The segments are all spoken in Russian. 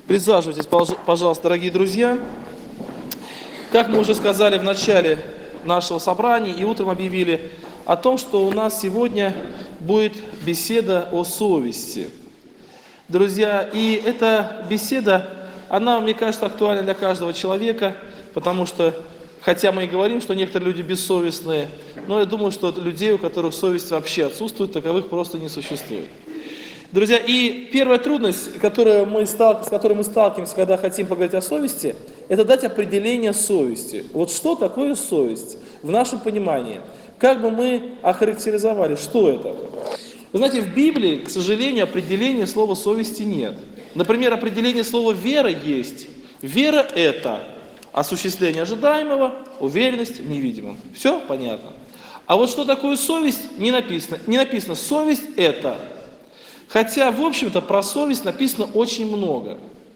Присаживайтесь, пожалуйста, дорогие друзья. Как мы уже сказали в начале нашего собрания и утром объявили о том, что у нас сегодня будет беседа о совести. Друзья, и эта беседа, она, мне кажется, актуальна для каждого человека, потому что, хотя мы и говорим, что некоторые люди бессовестные, но я думаю, что людей, у которых совесть вообще отсутствует, таковых просто не существует. Друзья, и первая трудность, с которой мы сталкиваемся, когда хотим поговорить о совести, это дать определение совести. Вот что такое совесть в нашем понимании? Как бы мы охарактеризовали, что это? Вы знаете, в Библии, к сожалению, определения слова совести нет. Например, определение слова вера есть. Вера – это осуществление ожидаемого, уверенность в невидимом. Все понятно. А вот что такое совесть, не написано. Не написано «совесть – это». Хотя, в общем-то, про совесть написано очень много.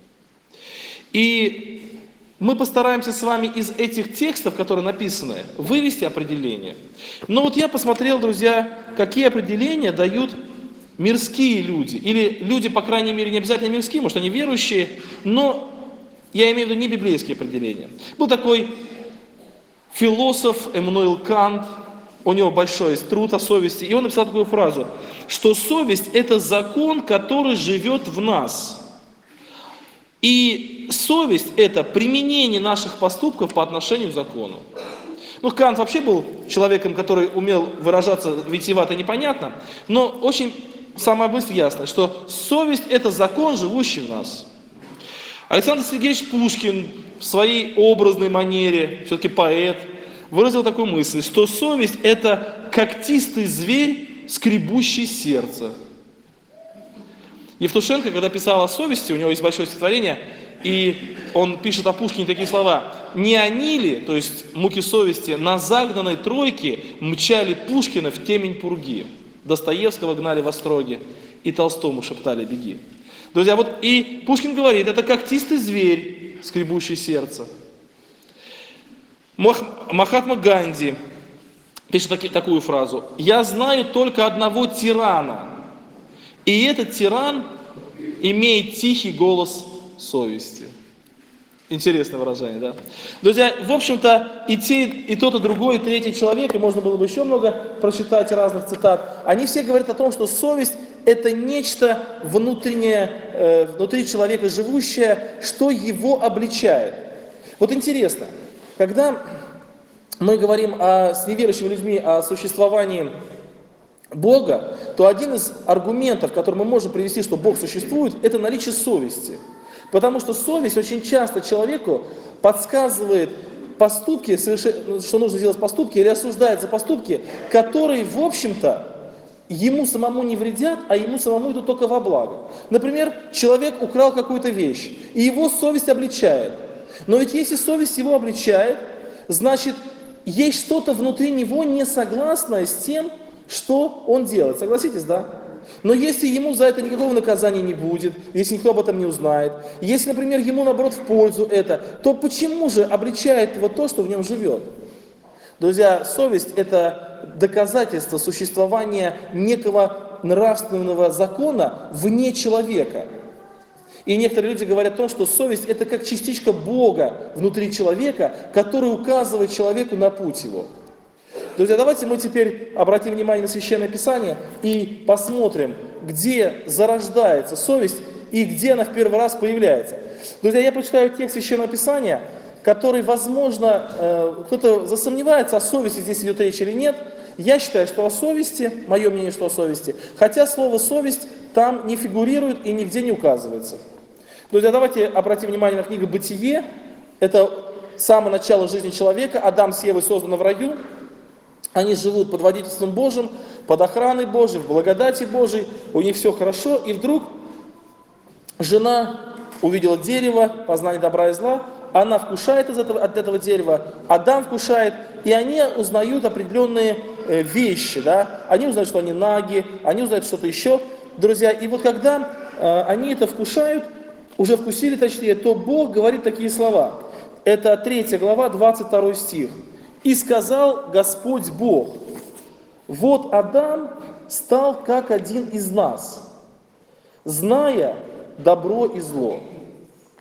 И мы постараемся с вами из этих текстов, которые написаны, вывести определение. Но вот я посмотрел, друзья, какие определения дают мирские люди. Или люди, по крайней мере, не обязательно мирские, может, они верующие, но я имею в виду не библейские определения. Был такой философ Эммануил Кант. У него большой труд о совести, и он написал такую фразу, что совесть – это закон, который живет в нас. И совесть – это применение наших поступков по отношению к закону. Ну, Кант вообще был человеком, который умел выражаться витиевато и непонятно, но очень самая мысль ясная, что совесть – это закон, живущий в нас. Александр Сергеевич Пушкин в своей образной манере, все-таки поэт, выразил такую мысль, что совесть – это когтистый зверь, скребущий сердце. Евтушенко, когда писал о совести, у него есть большое стихотворение, и он пишет о Пушкине такие слова. «Не они ли, то есть муки совести, на загнанной тройке мчали Пушкина в темень пурги, Достоевского гнали в остроге, и Толстому шептали «беги». Друзья, вот и Пушкин говорит, это когтистый зверь, скребущий сердце. Махатма Ганди пишет такую фразу. «Я знаю только одного тирана, и этот тиран имеет тихий голос совести». Интересное выражение, да? Друзья, в общем-то, и тот, и другой, и третий человек, и можно было бы еще много прочитать разных цитат, они все говорят о том, что совесть – это нечто внутреннее, внутри человека живущее, что его обличает. Вот интересно. Когда мы говорим с неверующими людьми о существовании Бога, то один из аргументов, который мы можем привести, что Бог существует, это наличие совести. Потому что совесть очень часто человеку подсказывает поступки, что нужно сделать поступки, или осуждает за поступки, которые, в общем-то, ему самому не вредят, а ему самому идут только во благо. Например, человек украл какую-то вещь, и его совесть обличает. Но ведь если совесть его обличает, значит, есть что-то внутри него не согласное с тем, что он делает. Согласитесь, да? Но если ему за это никакого наказания не будет, если никто об этом не узнает, если, например, ему, наоборот, в пользу это, то почему же обличает его то, что в нем живет? Друзья, совесть – это доказательство существования некого нравственного закона вне человека. И некоторые люди говорят о том, что совесть – это как частичка Бога внутри человека, который указывает человеку на путь его. Друзья, давайте мы теперь обратим внимание на Священное Писание и посмотрим, где зарождается совесть и где она в первый раз появляется. Друзья, я прочитаю текст Священного Писания, который, возможно, кто-то засомневается, о совести здесь идет речь или нет. Я считаю, что о совести, мое мнение, что о совести, хотя слово «совесть» там не фигурирует и нигде не указывается. Друзья, давайте обратим внимание на книгу «Бытие». Это самое начало жизни человека. Адам с Евой созданы в раю. Они живут под водительством Божьим, под охраной Божьей, в благодати Божьей. У них все хорошо. И вдруг жена увидела дерево, познание добра и зла. Она вкушает от этого дерева, Адам вкушает, и они узнают определенные вещи. Да? Они узнают, что они наги, они узнают что-то еще. Друзья, и вот когда они это вкушают, уже вкусили точнее, то Бог говорит такие слова. Это 3 глава, 22 стих. «И сказал Господь Бог, вот Адам стал как один из нас, зная добро и зло».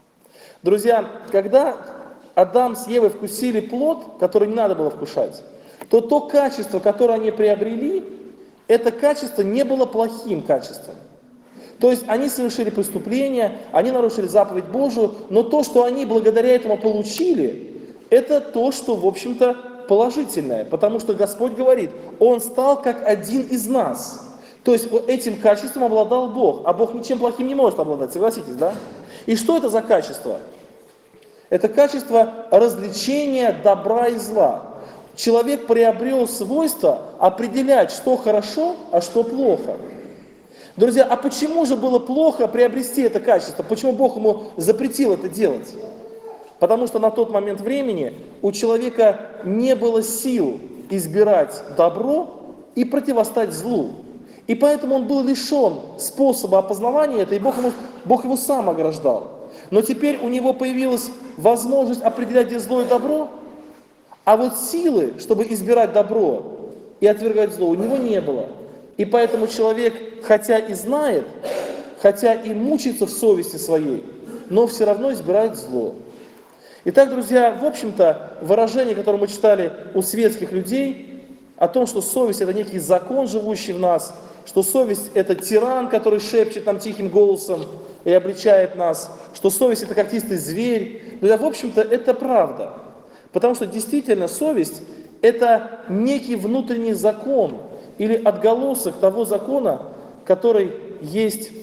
Друзья, когда Адам с Евой вкусили плод, который не надо было вкушать, то качество, которое они приобрели, это качество не было плохим качеством. То есть они совершили преступление, они нарушили заповедь Божию, но то, что они благодаря этому получили, это то, что, в общем-то, положительное. Потому что Господь говорит, Он стал как один из нас. То есть этим качеством обладал Бог, а Бог ничем плохим не может обладать, согласитесь, да? И что это за качество? Это качество развлечения добра и зла. Человек приобрел свойство определять, что хорошо, а что плохо. Друзья, а почему же было плохо приобрести это качество? Почему Бог ему запретил это делать? Потому что на тот момент времени у человека не было сил избирать добро и противостать злу. И поэтому он был лишен способа опознавания это, и Бог его сам ограждал. Но теперь у него появилась возможность определять, где зло и добро, а вот силы, чтобы избирать добро и отвергать зло, у него не было. И поэтому человек, хотя и знает, хотя и мучается в совести своей, но все равно избирает зло. Итак, друзья, в общем-то, выражение, которое мы читали у светских людей, о том, что совесть – это некий закон, живущий в нас, что совесть – это тиран, который шепчет нам тихим голосом и обличает нас, что совесть – это когтистый зверь. Друзья, в общем-то, это правда. Потому что действительно совесть – это некий внутренний закон или отголосок того закона, который есть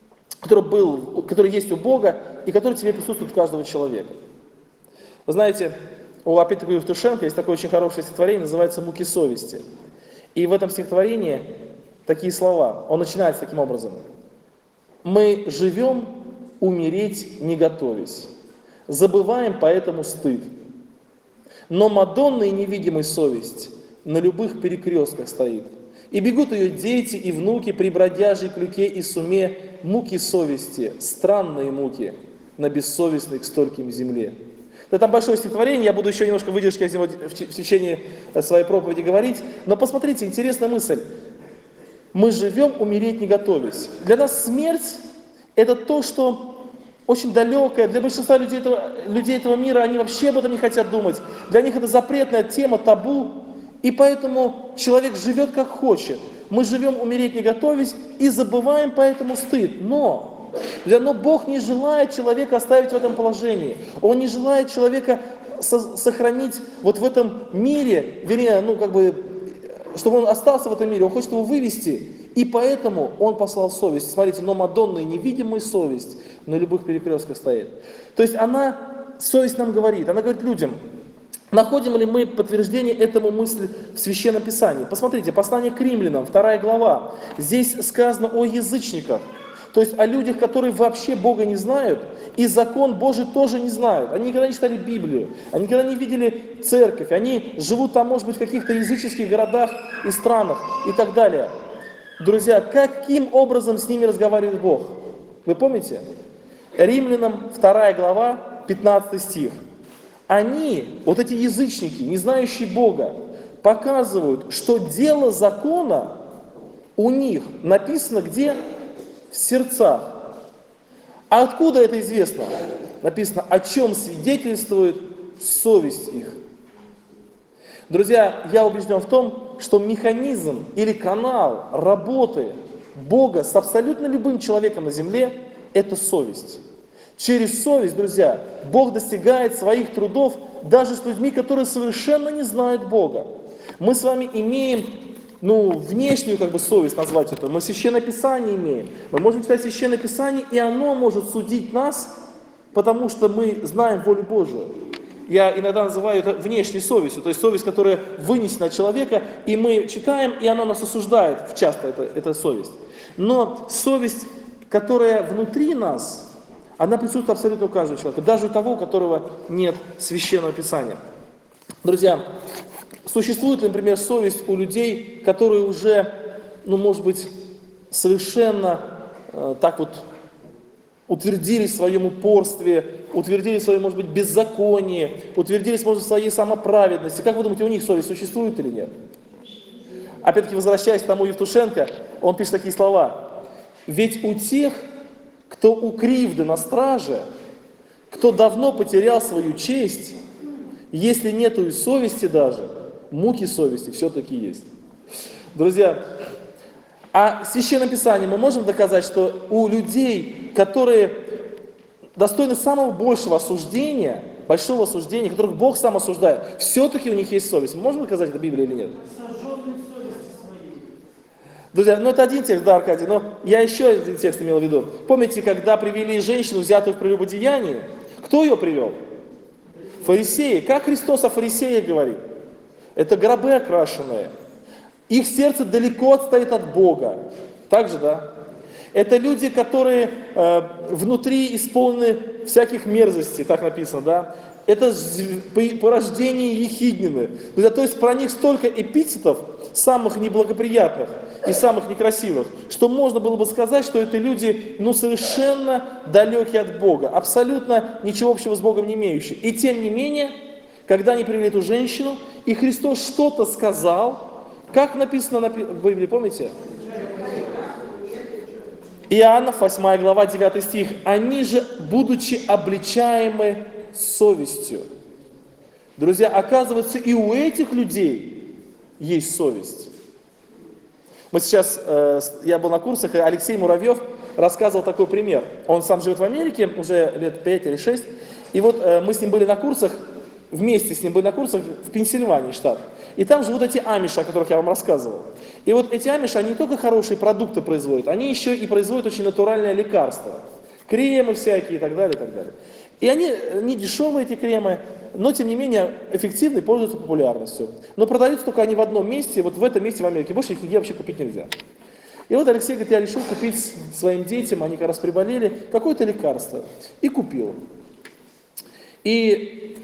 у Бога и который тебе присутствует у каждого человека. Вы знаете, опять-таки у Евтушенко есть такое очень хорошее стихотворение, называется «Муки совести». И в этом стихотворении такие слова. Он начинается таким образом. «Мы живем, умереть не готовясь, забываем поэтому стыд. Но Мадонна и невидимая совесть на любых перекрестках стоит. И бегут ее дети и внуки при бродяжей клюке и суме, муки совести, странные муки на бессовестной к стольким земле». Это там большое стихотворение, я буду еще немножко выдержки из него в течение своей проповеди говорить. Но посмотрите, интересная мысль. Мы живем, умереть не готовясь. Для нас смерть – это то, что очень далекое. Для большинства людей этого мира, они вообще об этом не хотят думать. Для них это запретная тема, табу. И поэтому человек живет как хочет. Мы живем, умереть не готовясь, и забываем поэтому стыд. Но Бог не желает человека оставить в этом положении. Он не желает человека сохранить вот в этом мире, вернее, чтобы он остался в этом мире. Он хочет его вывести. И поэтому он послал совесть. Смотрите, но Мадонна и невидимая совесть на любых перекрестках стоит. То есть совесть нам говорит, она говорит людям, находим ли мы подтверждение этому мысли в Священном Писании? Посмотрите, послание к римлянам, 2 глава. Здесь сказано о язычниках. То есть о людях, которые вообще Бога не знают, и закон Божий тоже не знают. Они никогда не читали Библию, они никогда не видели церковь, они живут там, может быть, в каких-то языческих городах и странах и так далее. Друзья, каким образом с ними разговаривает Бог? Вы помните? Римлянам 2 глава, 15 стих. Они, вот эти язычники, не знающие Бога, показывают, что дело закона у них написано где? В сердцах. А откуда это известно? Написано, о чем свидетельствует совесть их. Друзья, я убежден в том, что механизм или канал работы Бога с абсолютно любым человеком на земле – это совесть. Через совесть, друзья, Бог достигает своих трудов даже с людьми, которые совершенно не знают Бога. Мы с вами имеем внешнюю совесть назвать это. Мы Священное Писание имеем. Мы можем читать Священное Писание, и оно может судить нас, потому что мы знаем волю Божию. Я иногда называю это внешней совестью, то есть совесть, которая вынесена от человека, и мы читаем, и она нас осуждает, часто это совесть. Но совесть, которая внутри нас, она присутствует абсолютно у каждого человека, даже у того, у которого нет Священного Писания. Друзья, существует, например, совесть у людей, которые уже, может быть, совершенно утвердились в своем упорстве, утвердились в своем, может быть, беззаконии, утвердились, может, в своей самоправедности. Как вы думаете, у них совесть существует или нет? Опять-таки, возвращаясь к тому Евтушенко, он пишет такие слова. «Ведь у тех, кто у кривды на страже, кто давно потерял свою честь, если нету и совести даже, муки совести все-таки есть. Друзья, а в Священном Писании мы можем доказать, что у людей, которые достойны самого большого осуждения, большого осуждения, которых Бог сам осуждает, все-таки у них есть совесть. Мы можем доказать это в Библии или нет? Друзья, ну это один текст, да, Аркадий, но я еще один текст имел в виду. Помните, когда привели женщину, взятую в прелюбодеянии, кто ее привел? Фарисеи. Как Христос о фарисеях говорит? Это гробы окрашенные. Их сердце далеко отстоит от Бога. Так же, да? Это люди, которые внутри исполнены всяких мерзостей, так написано, да? Это порождение ехиднины. То есть про них столько эпитетов, самых неблагоприятных и самых некрасивых, что можно было бы сказать, что это люди, ну, совершенно далекие от Бога, абсолютно ничего общего с Богом не имеющие. И тем не менее, когда они привели эту женщину, и Христос что-то сказал, как написано в Библии, помните? Иоаннов, 8 глава, 9 стих. Они же, будучи обличаемы совестью. Друзья, оказывается, и у этих людей есть совесть. Мы сейчас, я был на курсах, и Алексей Муравьев рассказывал такой пример. Он сам живет в Америке уже лет 5 или 6. И вот мы с ним были на курсах, вместе с ним были на курсах в Пенсильвании, штат. И там живут эти амиши, о которых я вам рассказывал. И вот эти амиши, они не только хорошие продукты производят, они еще и производят очень натуральное лекарство. Кремы всякие и так далее, и так далее. И они не дешевые, эти кремы, но тем не менее эффективны и пользуются популярностью. Но продаются только они в одном месте, вот в этом месте в Америке. Больше их нигде вообще купить нельзя. И вот Алексей говорит, я решил купить своим детям, они как раз приболели, какое-то лекарство. И купил. И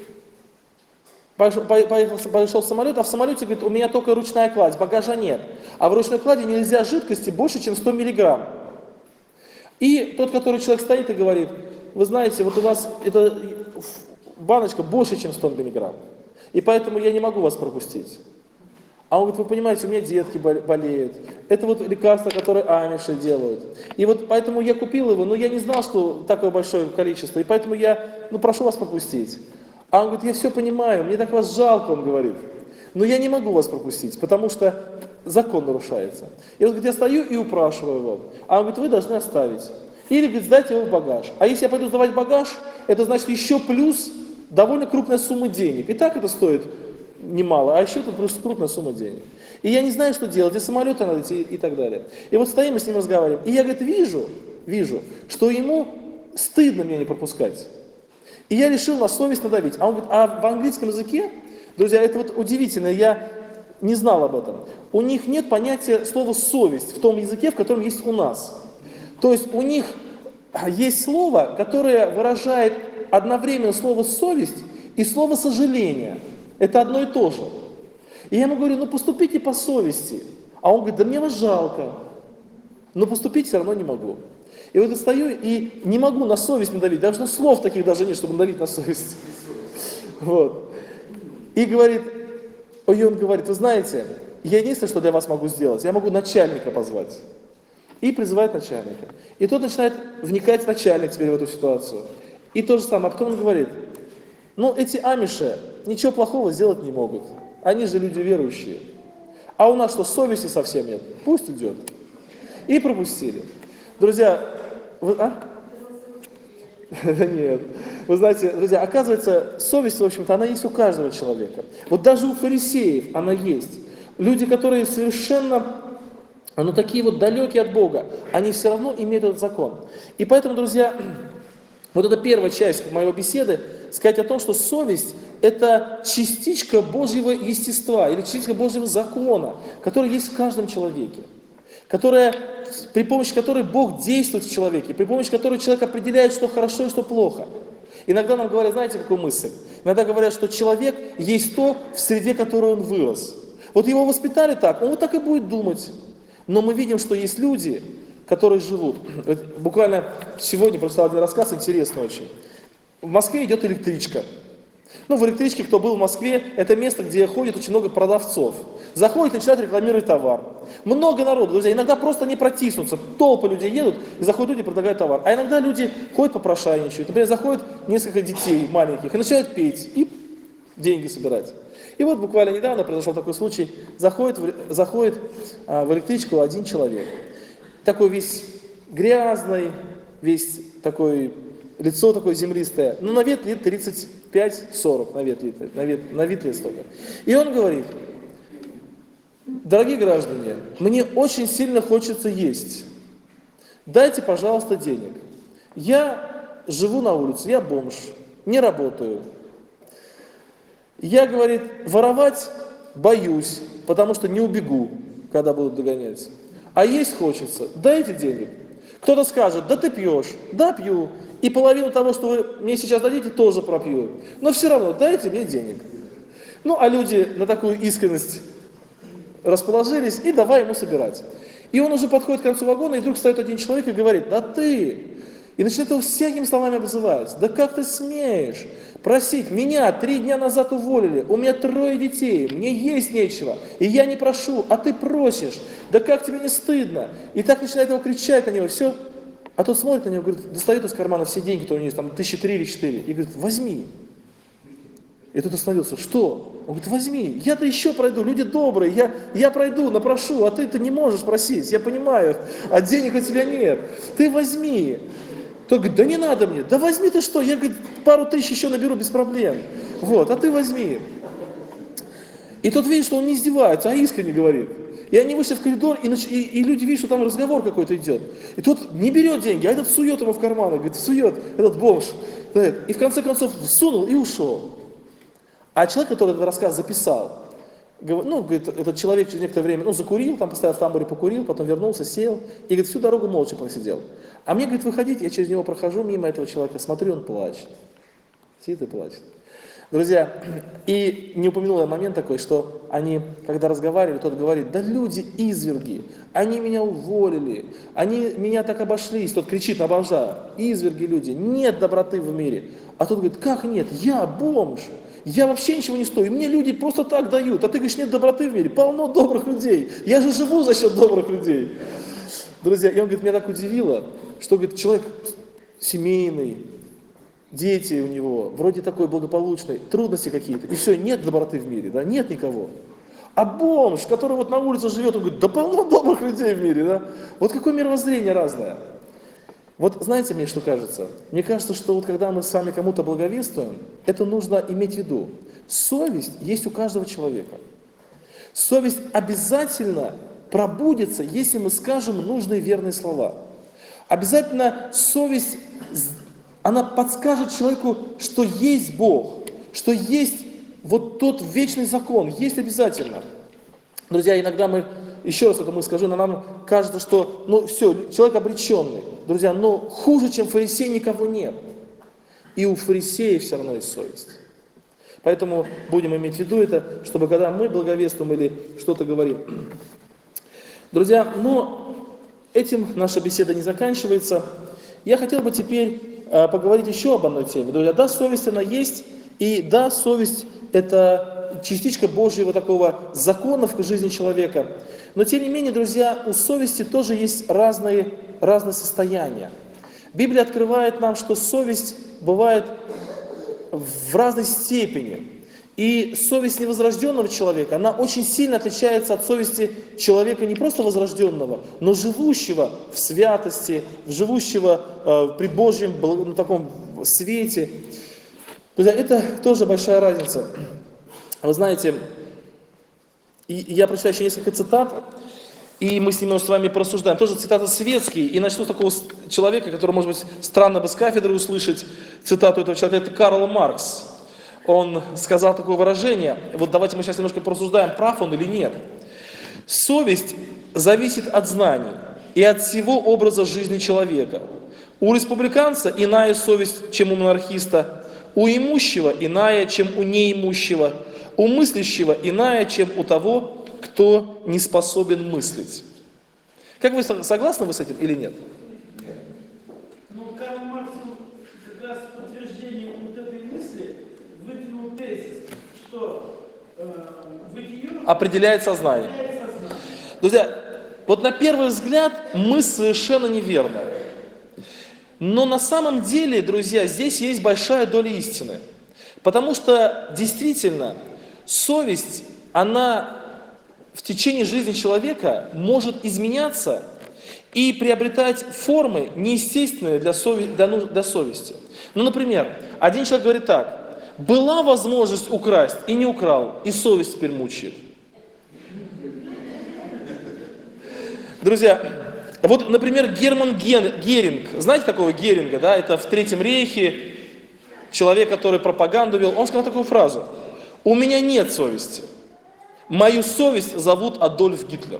пошел в самолет, а в самолете, говорит, у меня только ручная кладь, багажа нет. А в ручной клади нельзя жидкости больше, чем 100 миллиграмм. И тот, который человек стоит и говорит, вы знаете, вот у вас эта баночка больше, чем 100 миллиграмм. И поэтому я не могу вас пропустить. А он говорит, вы понимаете, у меня детки болеют. Это вот лекарство, которое амиши делают. И вот поэтому я купил его, но я не знал, что такое большое количество. И поэтому я, прошу вас пропустить. А он говорит, я все понимаю, мне так вас жалко, он говорит. Но я не могу вас пропустить, потому что закон нарушается. И он говорит, я стою и упрашиваю его. А он говорит, вы должны оставить. Или, говорит, сдайте его в багаж. А если я пойду сдавать багаж, это значит еще плюс довольно крупная сумма денег. И так это стоит немало, а еще это плюс крупная сумма денег. И я не знаю, что делать, и самолеты надо идти, и так далее. И вот стоим и с ним разговариваем. И я, говорит, вижу, что ему стыдно меня не пропускать. И я решил на совесть надавить. А он говорит, а в английском языке, друзья, это вот удивительно, я не знал об этом. У них нет понятия слова совесть в том языке, в котором есть у нас. То есть у них есть слово, которое выражает одновременно слово совесть и слово сожаление. Это одно и то же. И я ему говорю, поступите по совести. А он говорит, да мне вас жалко. Но поступить все равно не могу. И вот я стою и не могу на совесть надавить. Даже слов таких даже нет, чтобы надавить на совесть. Вот. И говорит, он говорит, вы знаете, я единственное, что для вас могу сделать, я могу начальника позвать. И призывает начальника. И тот начинает вникать начальник теперь в эту ситуацию. И то же самое. А потом он говорит, эти амиши ничего плохого сделать не могут. Они же люди верующие. А у нас что, совести совсем нет? Пусть идет. И пропустили. Друзья, Нет. Вы знаете, друзья, оказывается, совесть, в общем-то, она есть у каждого человека. Вот даже у фарисеев она есть. Люди, которые совершенно, такие вот далекие от Бога, они все равно имеют этот закон. И поэтому, друзья, вот эта первая часть моей беседы, сказать о том, что совесть – это частичка Божьего естества или частичка Божьего закона, который есть в каждом человеке, при помощи которой Бог действует в человеке, при помощи которой человек определяет, что хорошо и что плохо. Иногда нам говорят, знаете, какую мысль? Иногда говорят, что человек есть то, в среде которой он вырос. Вот его воспитали так, он вот так и будет думать. Но мы видим, что есть люди, которые живут. Буквально сегодня прочитал один рассказ, интересный очень. В Москве идет электричка. Ну, в электричке, кто был в Москве, это место, где ходит очень много продавцов. Заходит, начинает рекламировать товар. Много народу, друзья, иногда просто не протиснуться. Толпы людей едут, и заходят люди и предлагают товар. А иногда люди ходят попрошайничают. Например, заходит несколько детей маленьких и начинают петь, и деньги собирать. И вот буквально недавно произошел такой случай. Заходит в электричку один человек. Такой весь грязный, весь такой, лицо такое землистое. Ну, на вид лет 35-40, на вид лет столько. И он говорит: дорогие граждане, мне очень сильно хочется есть. Дайте, пожалуйста, денег. Я живу на улице, я бомж, не работаю. Я, говорит, воровать боюсь, потому что не убегу, когда будут догонять. А есть хочется, дайте денег. Кто-то скажет: да ты пьешь, да пью, и половину того, что вы мне сейчас дадите, тоже пропью. Но все равно дайте мне денег. Ну, а люди на такую искренность расположились, и давай ему собирать. И он уже подходит к концу вагона, и вдруг встает один человек и говорит: да ты! И начинает его всякими словами обзывать. Да как ты смеешь просить? Меня 3 дня назад уволили, у меня 3 детей, мне есть нечего, и я не прошу, а ты просишь. Да как тебе не стыдно? И так начинает его кричать на него, все. А тот смотрит на него, говорит, достает из кармана все деньги, которые у него есть, там 1003 или 4, и говорит: возьми. И тут остановился: что? Он говорит: возьми, я-то еще пройду, люди добрые, я пройду, напрошу, а ты не можешь просить, я понимаю, а денег у тебя нет, ты возьми. Тот говорит: да не надо мне, да возьми ты что, я, говорит, пару тысяч еще наберу без проблем, вот, а ты возьми. И тот видит, что он не издевается, а искренне говорит. И они вышли в коридор, и люди видят, что там разговор какой-то идет. И тот не берет деньги, а этот сует ему в карман, говорит, сует, этот бомж. И в конце концов сунул и ушел. А человек, который этот рассказ записал, ну, говорит, этот человек через некоторое время, ну, закурил, там постоял в тамбуре, покурил, потом вернулся, сел, и, говорит, всю дорогу молча просидел. А мне, говорит, выходить, я через него прохожу мимо этого человека, смотрю, он плачет. Сидит и плачет. Друзья, и не упомянул я момент такой, что они, когда разговаривали, тот говорит: да люди изверги, они меня уволили, они меня так обошлись, тот кричит на бомжа: изверги люди, нет доброты в мире. А тот говорит: как нет, я бомж, я вообще ничего не стою, мне люди просто так дают, а ты говоришь, нет доброты в мире, полно добрых людей, я же живу за счет добрых людей. Друзья, и он говорит, меня так удивило, что, говорит, человек семейный, дети у него, вроде такой благополучный, трудности какие-то, и все, нет доброты в мире, да, нет никого. А бомж, который вот на улице живет, он говорит, да полно добрых людей в мире, да. Вот какое мировоззрение разное. Вот знаете, мне что кажется? Мне кажется, что вот когда мы с вами кому-то благовествуем, это нужно иметь в виду. Совесть есть у каждого человека. Совесть обязательно пробудится, если мы скажем нужные верные слова. Обязательно совесть, она подскажет человеку, что есть Бог, что есть вот тот вечный закон, есть обязательно. Друзья, иногда мы, еще раз это скажу, но нам кажется, что, ну все, человек обреченный. Друзья, но хуже, чем фарисей, никого нет. И у фарисеев все равно есть совесть. Поэтому будем иметь в виду это, чтобы когда мы благовествуем или что-то говорим. Друзья, но этим наша беседа не заканчивается. Я хотел бы теперь поговорить еще об одной теме. Друзья, да, совесть она есть, и да, совесть это частичка Божьего такого закона в жизни человека. Но тем не менее, друзья, у совести тоже есть разные состояния. Библия открывает нам, что совесть бывает в разной степени. И совесть невозрожденного человека, она очень сильно отличается от совести человека не просто возрожденного, но живущего в святости, живущего при Божьем на таком свете. Это тоже большая разница. Вы знаете, я прочитаю еще несколько цитат, и мы с ними с вами порассуждаем. Тоже цитаты светские, и начну с такого человека, который, может быть, странно бы с кафедры услышать цитату этого человека, это Карл Маркс. Он сказал такое выражение, вот давайте мы сейчас немножко порассуждаем, прав он или нет. Совесть зависит от знаний и от всего образа жизни человека. У республиканца иная совесть, чем у монархиста, у имущего иная, чем у неимущего, у мыслящего иная, чем у того, кто не способен мыслить. Как вы согласны вы с этим или нет? Ну, Карл Маркс как раз подтверждение вот этой мысли выдвинул тезис, что бытие определяет сознание. определяет сознание. Друзья, вот на первый взгляд мысль совершенно неверная. Но на самом деле, друзья, здесь есть большая доля истины. Потому что действительно совесть, она в течение жизни человека может изменяться и приобретать формы неестественные для совести. Ну, например, один человек говорит так: была возможность украсть и не украл, и совесть теперь мучает. Друзья, вот, например, Герман Геринг, знаете такого Геринга, да, это в Третьем рейхе, человек, который пропаганду вел, он сказал такую фразу: у меня нет совести, мою совесть зовут Адольф Гитлер.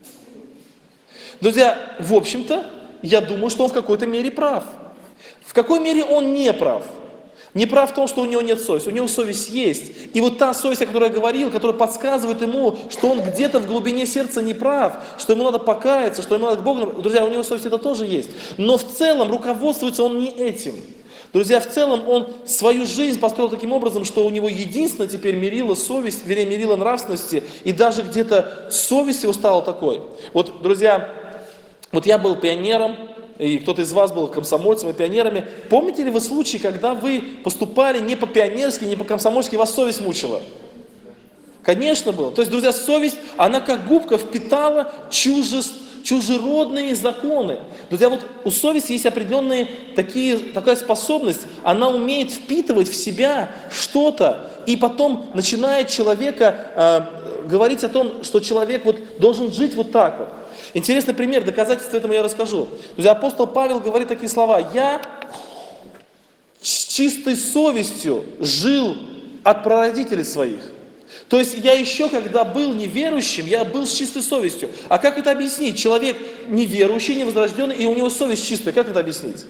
Друзья, в общем-то, я думаю, что он в какой-то мере прав. В какой мере он не прав? Не прав в том, что у него нет совести. У него совесть есть. И вот та совесть, о которой я говорил, которая подсказывает ему, что он где-то в глубине сердца не прав, что ему надо покаяться, что ему надо к Богу. Друзья, у него совесть это тоже есть. Но в целом руководствуется он не этим. Друзья, в целом он свою жизнь построил таким образом, что у него единственное теперь мерило совесть, вернее, мерило нравственности, и даже где-то совесть его стала такой. Вот, друзья, вот я был пионером, и кто-то из вас был комсомольцем и пионерами. Помните ли вы случай, когда вы поступали не по-пионерски, не по-комсомольски, вас совесть мучила? Конечно, было. То есть, друзья, совесть, она как губка впитала чужеродные законы. Друзья, вот у совести есть определенная такая способность, она умеет впитывать в себя что-то, и потом начинает человека говорить о том, что человек вот должен жить вот так вот. Интересный пример, доказательство этому я расскажу. Друзья, апостол Павел говорит такие слова: я с чистой совестью жил от прародителей своих. То есть я еще, когда был неверующим, я был с чистой совестью. А как это объяснить? Человек неверующий, невозрожденный, и у него совесть чистая. Как это объяснить?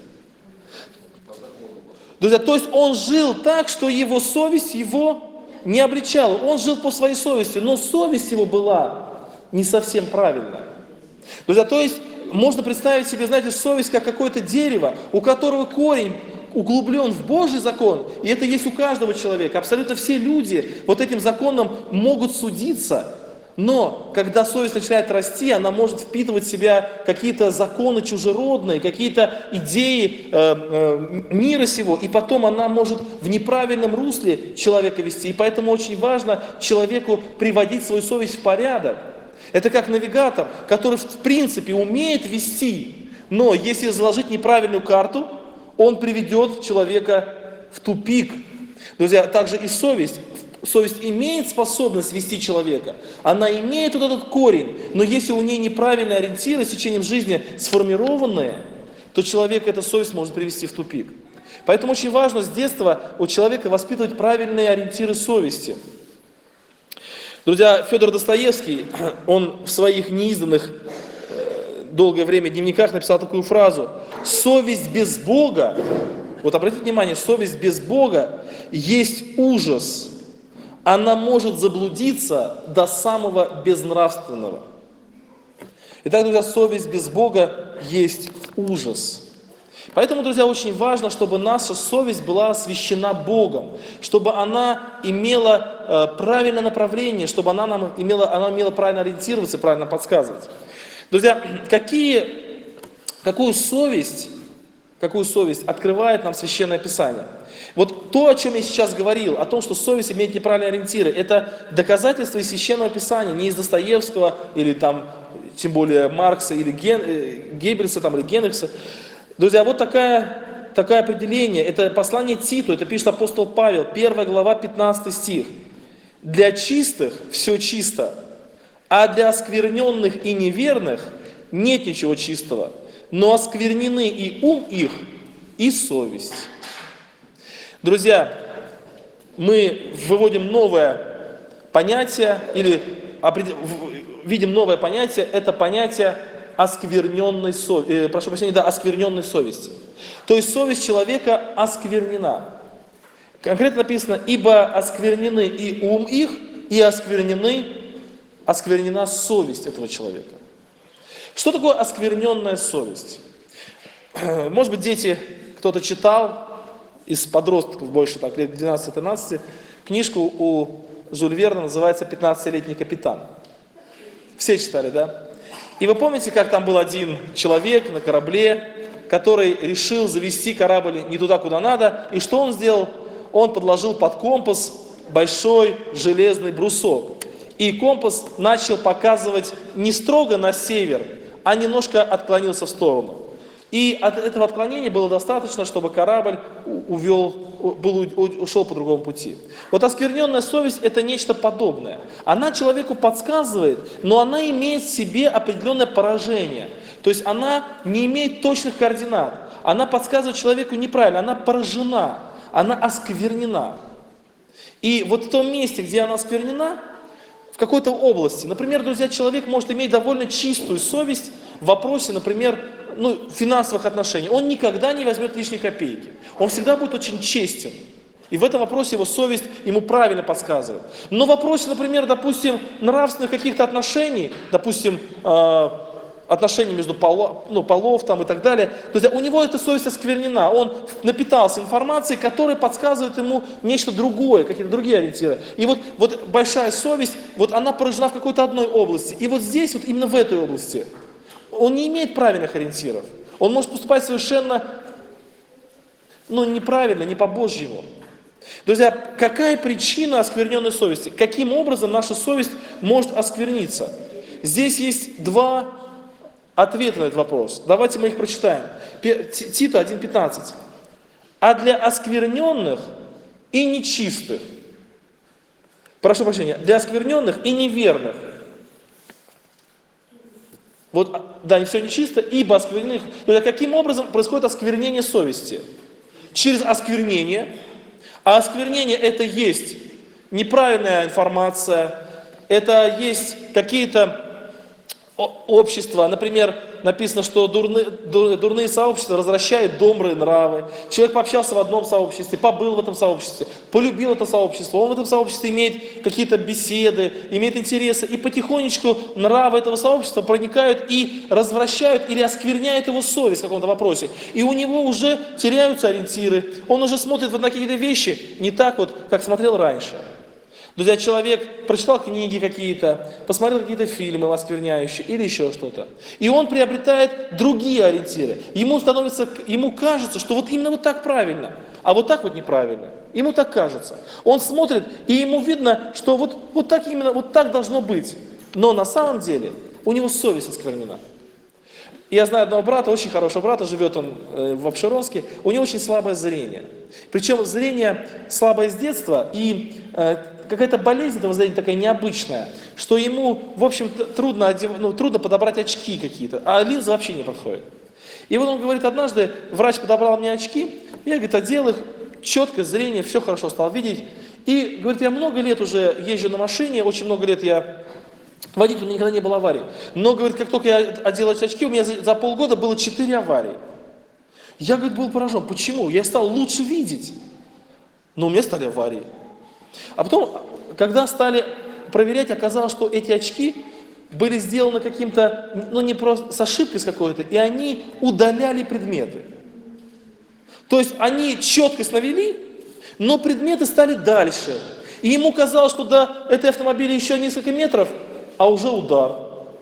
Друзья, то есть он жил так, что его совесть его не обличала. Он жил по своей совести, но совесть его была не совсем правильная. Друзья, то есть можно представить себе, знаете, совесть как какое-то дерево, у которого корень углублен в Божий закон, и это есть у каждого человека. Абсолютно все люди вот этим законом могут судиться, но когда совесть начинает расти, она может впитывать в себя какие-то законы чужеродные, какие-то идеи мира сего, и потом она может в неправильном русле человека вести. И поэтому очень важно человеку приводить свою совесть в порядок. Это как навигатор, который в принципе умеет вести, но если заложить неправильную карту, он приведет человека в тупик. Друзья, также и совесть. Совесть имеет способность вести человека, она имеет вот этот корень, но если у нее неправильные ориентиры с течением жизни сформированные, то человека эта совесть может привести в тупик. Поэтому очень важно с детства у человека воспитывать правильные ориентиры совести. Друзья, Федор Достоевский, он в своих неизданных долгое время дневниках написал такую фразу: «Совесть без Бога», вот обратите внимание, совесть без Бога есть ужас, она может заблудиться до самого безнравственного. Итак, друзья, совесть без Бога есть ужас. Поэтому, друзья, очень важно, чтобы наша совесть была освящена Богом, чтобы она имела правильное направление, чтобы она имела правильно ориентироваться, правильно подсказывать. Друзья, какую совесть открывает нам Священное Писание? Вот то, о чем я сейчас говорил, о том, что совесть имеет неправильные ориентиры, это доказательство из Священного Писания, не из Достоевского, или там, тем более Маркса, или Геббельса, там, или Генрихса. Друзья, вот такое определение, это послание Титу, это пишет апостол Павел, 1 глава, 15 стих. «Для чистых все чисто, а для оскверненных и неверных нет ничего чистого, но осквернены и ум их, и совесть». Друзья, мы выводим новое понятие, или видим новое понятие, это понятие оскверненной совести. То есть совесть человека осквернена. Конкретно написано: «Ибо осквернены и ум их, и осквернена совесть этого человека». Что такое оскверненная совесть? Может быть, дети, кто-то читал из подростков больше, так, лет 12-13, книжку у Жюль Верна называется «15-летний капитан». Все читали, да? И вы помните, как там был один человек на корабле, который решил завести корабль не туда, куда надо, и что он сделал? Он подложил под компас большой железный брусок. И компас начал показывать не строго на север, а немножко отклонился в сторону. И от этого отклонения было достаточно, чтобы корабль ушел по другому пути. Вот оскверненная совесть – это нечто подобное. Она человеку подсказывает, но она имеет в себе определенное поражение. То есть она не имеет точных координат. Она подсказывает человеку неправильно, она поражена, она осквернена. И вот в том месте, где она осквернена, в какой-то области, например, друзья, человек может иметь довольно чистую совесть в вопросе, например, финансовых отношений. Он никогда не возьмет лишней копейки. Он всегда будет очень честен. И в этом вопросе его совесть ему правильно подсказывает. Но в вопросе, например, допустим, нравственных каких-то отношений, допустим, отношений между полов там, и так далее, то есть у него эта совесть осквернена. Он напитался информацией, которая подсказывает ему нечто другое, какие-то другие ориентиры. И вот большая совесть, вот она поражена в какой-то одной области. И вот здесь, вот именно в этой области, он не имеет правильных ориентиров. Он может поступать совершенно неправильно, не по-божьему. Друзья, какая причина оскверненной совести? Каким образом наша совесть может оскверниться? Здесь есть два ответа на этот вопрос. Давайте мы их прочитаем. Тита 1:15. А для оскверненных и нечистых, прошу прощения, для оскверненных и неверных, вот, да, не все нечисто, ибо оскверненных. То есть, каким образом происходит осквернение совести? Через осквернение. А осквернение это есть неправильная информация, это есть какие-то общества. Например, написано, что дурные сообщества развращают добрые нравы. Человек пообщался в одном сообществе, побыл в этом сообществе, полюбил это сообщество, он в этом сообществе имеет какие-то беседы, имеет интересы, и потихонечку нравы этого сообщества проникают и развращают или оскверняют его совесть в каком-то вопросе. И у него уже теряются ориентиры, он уже смотрит вот на какие-то вещи не так вот, как смотрел раньше. Друзья, человек прочитал книги какие-то, посмотрел какие-то фильмы оскверняющие или еще что-то. И он приобретает другие ориентиры. Ему кажется, что вот именно вот так правильно, а вот так вот неправильно. Ему так кажется. Он смотрит, и ему видно, что вот так именно, вот так должно быть. Но на самом деле у него совесть осквернена. Я знаю одного брата, очень хорошего брата, живет он в Апшеронске, у него очень слабое зрение. Причем зрение слабое с детства, и какая-то болезнь этого зрения такая необычная, что ему, в общем, трудно подобрать очки какие-то, а линзы вообще не подходят. И вот он говорит, однажды врач подобрал мне очки, я, говорит, одел их, четкое зрение, все хорошо стал видеть. И, говорит, я много лет уже езжу на машине, очень много лет я водитель, у меня никогда не было аварий. Но, говорит, как только я одел эти очки, у меня за полгода было 4 аварии. Я, говорит, был поражен. Почему? Я стал лучше видеть. Но у меня стали аварии. А потом, когда стали проверять, оказалось, что эти очки были сделаны каким-то, не просто с ошибкой с какой-то, и они удаляли предметы. То есть они четкость навели, но предметы стали дальше. И ему казалось, что до этой автомобиля еще несколько метров, а уже удар.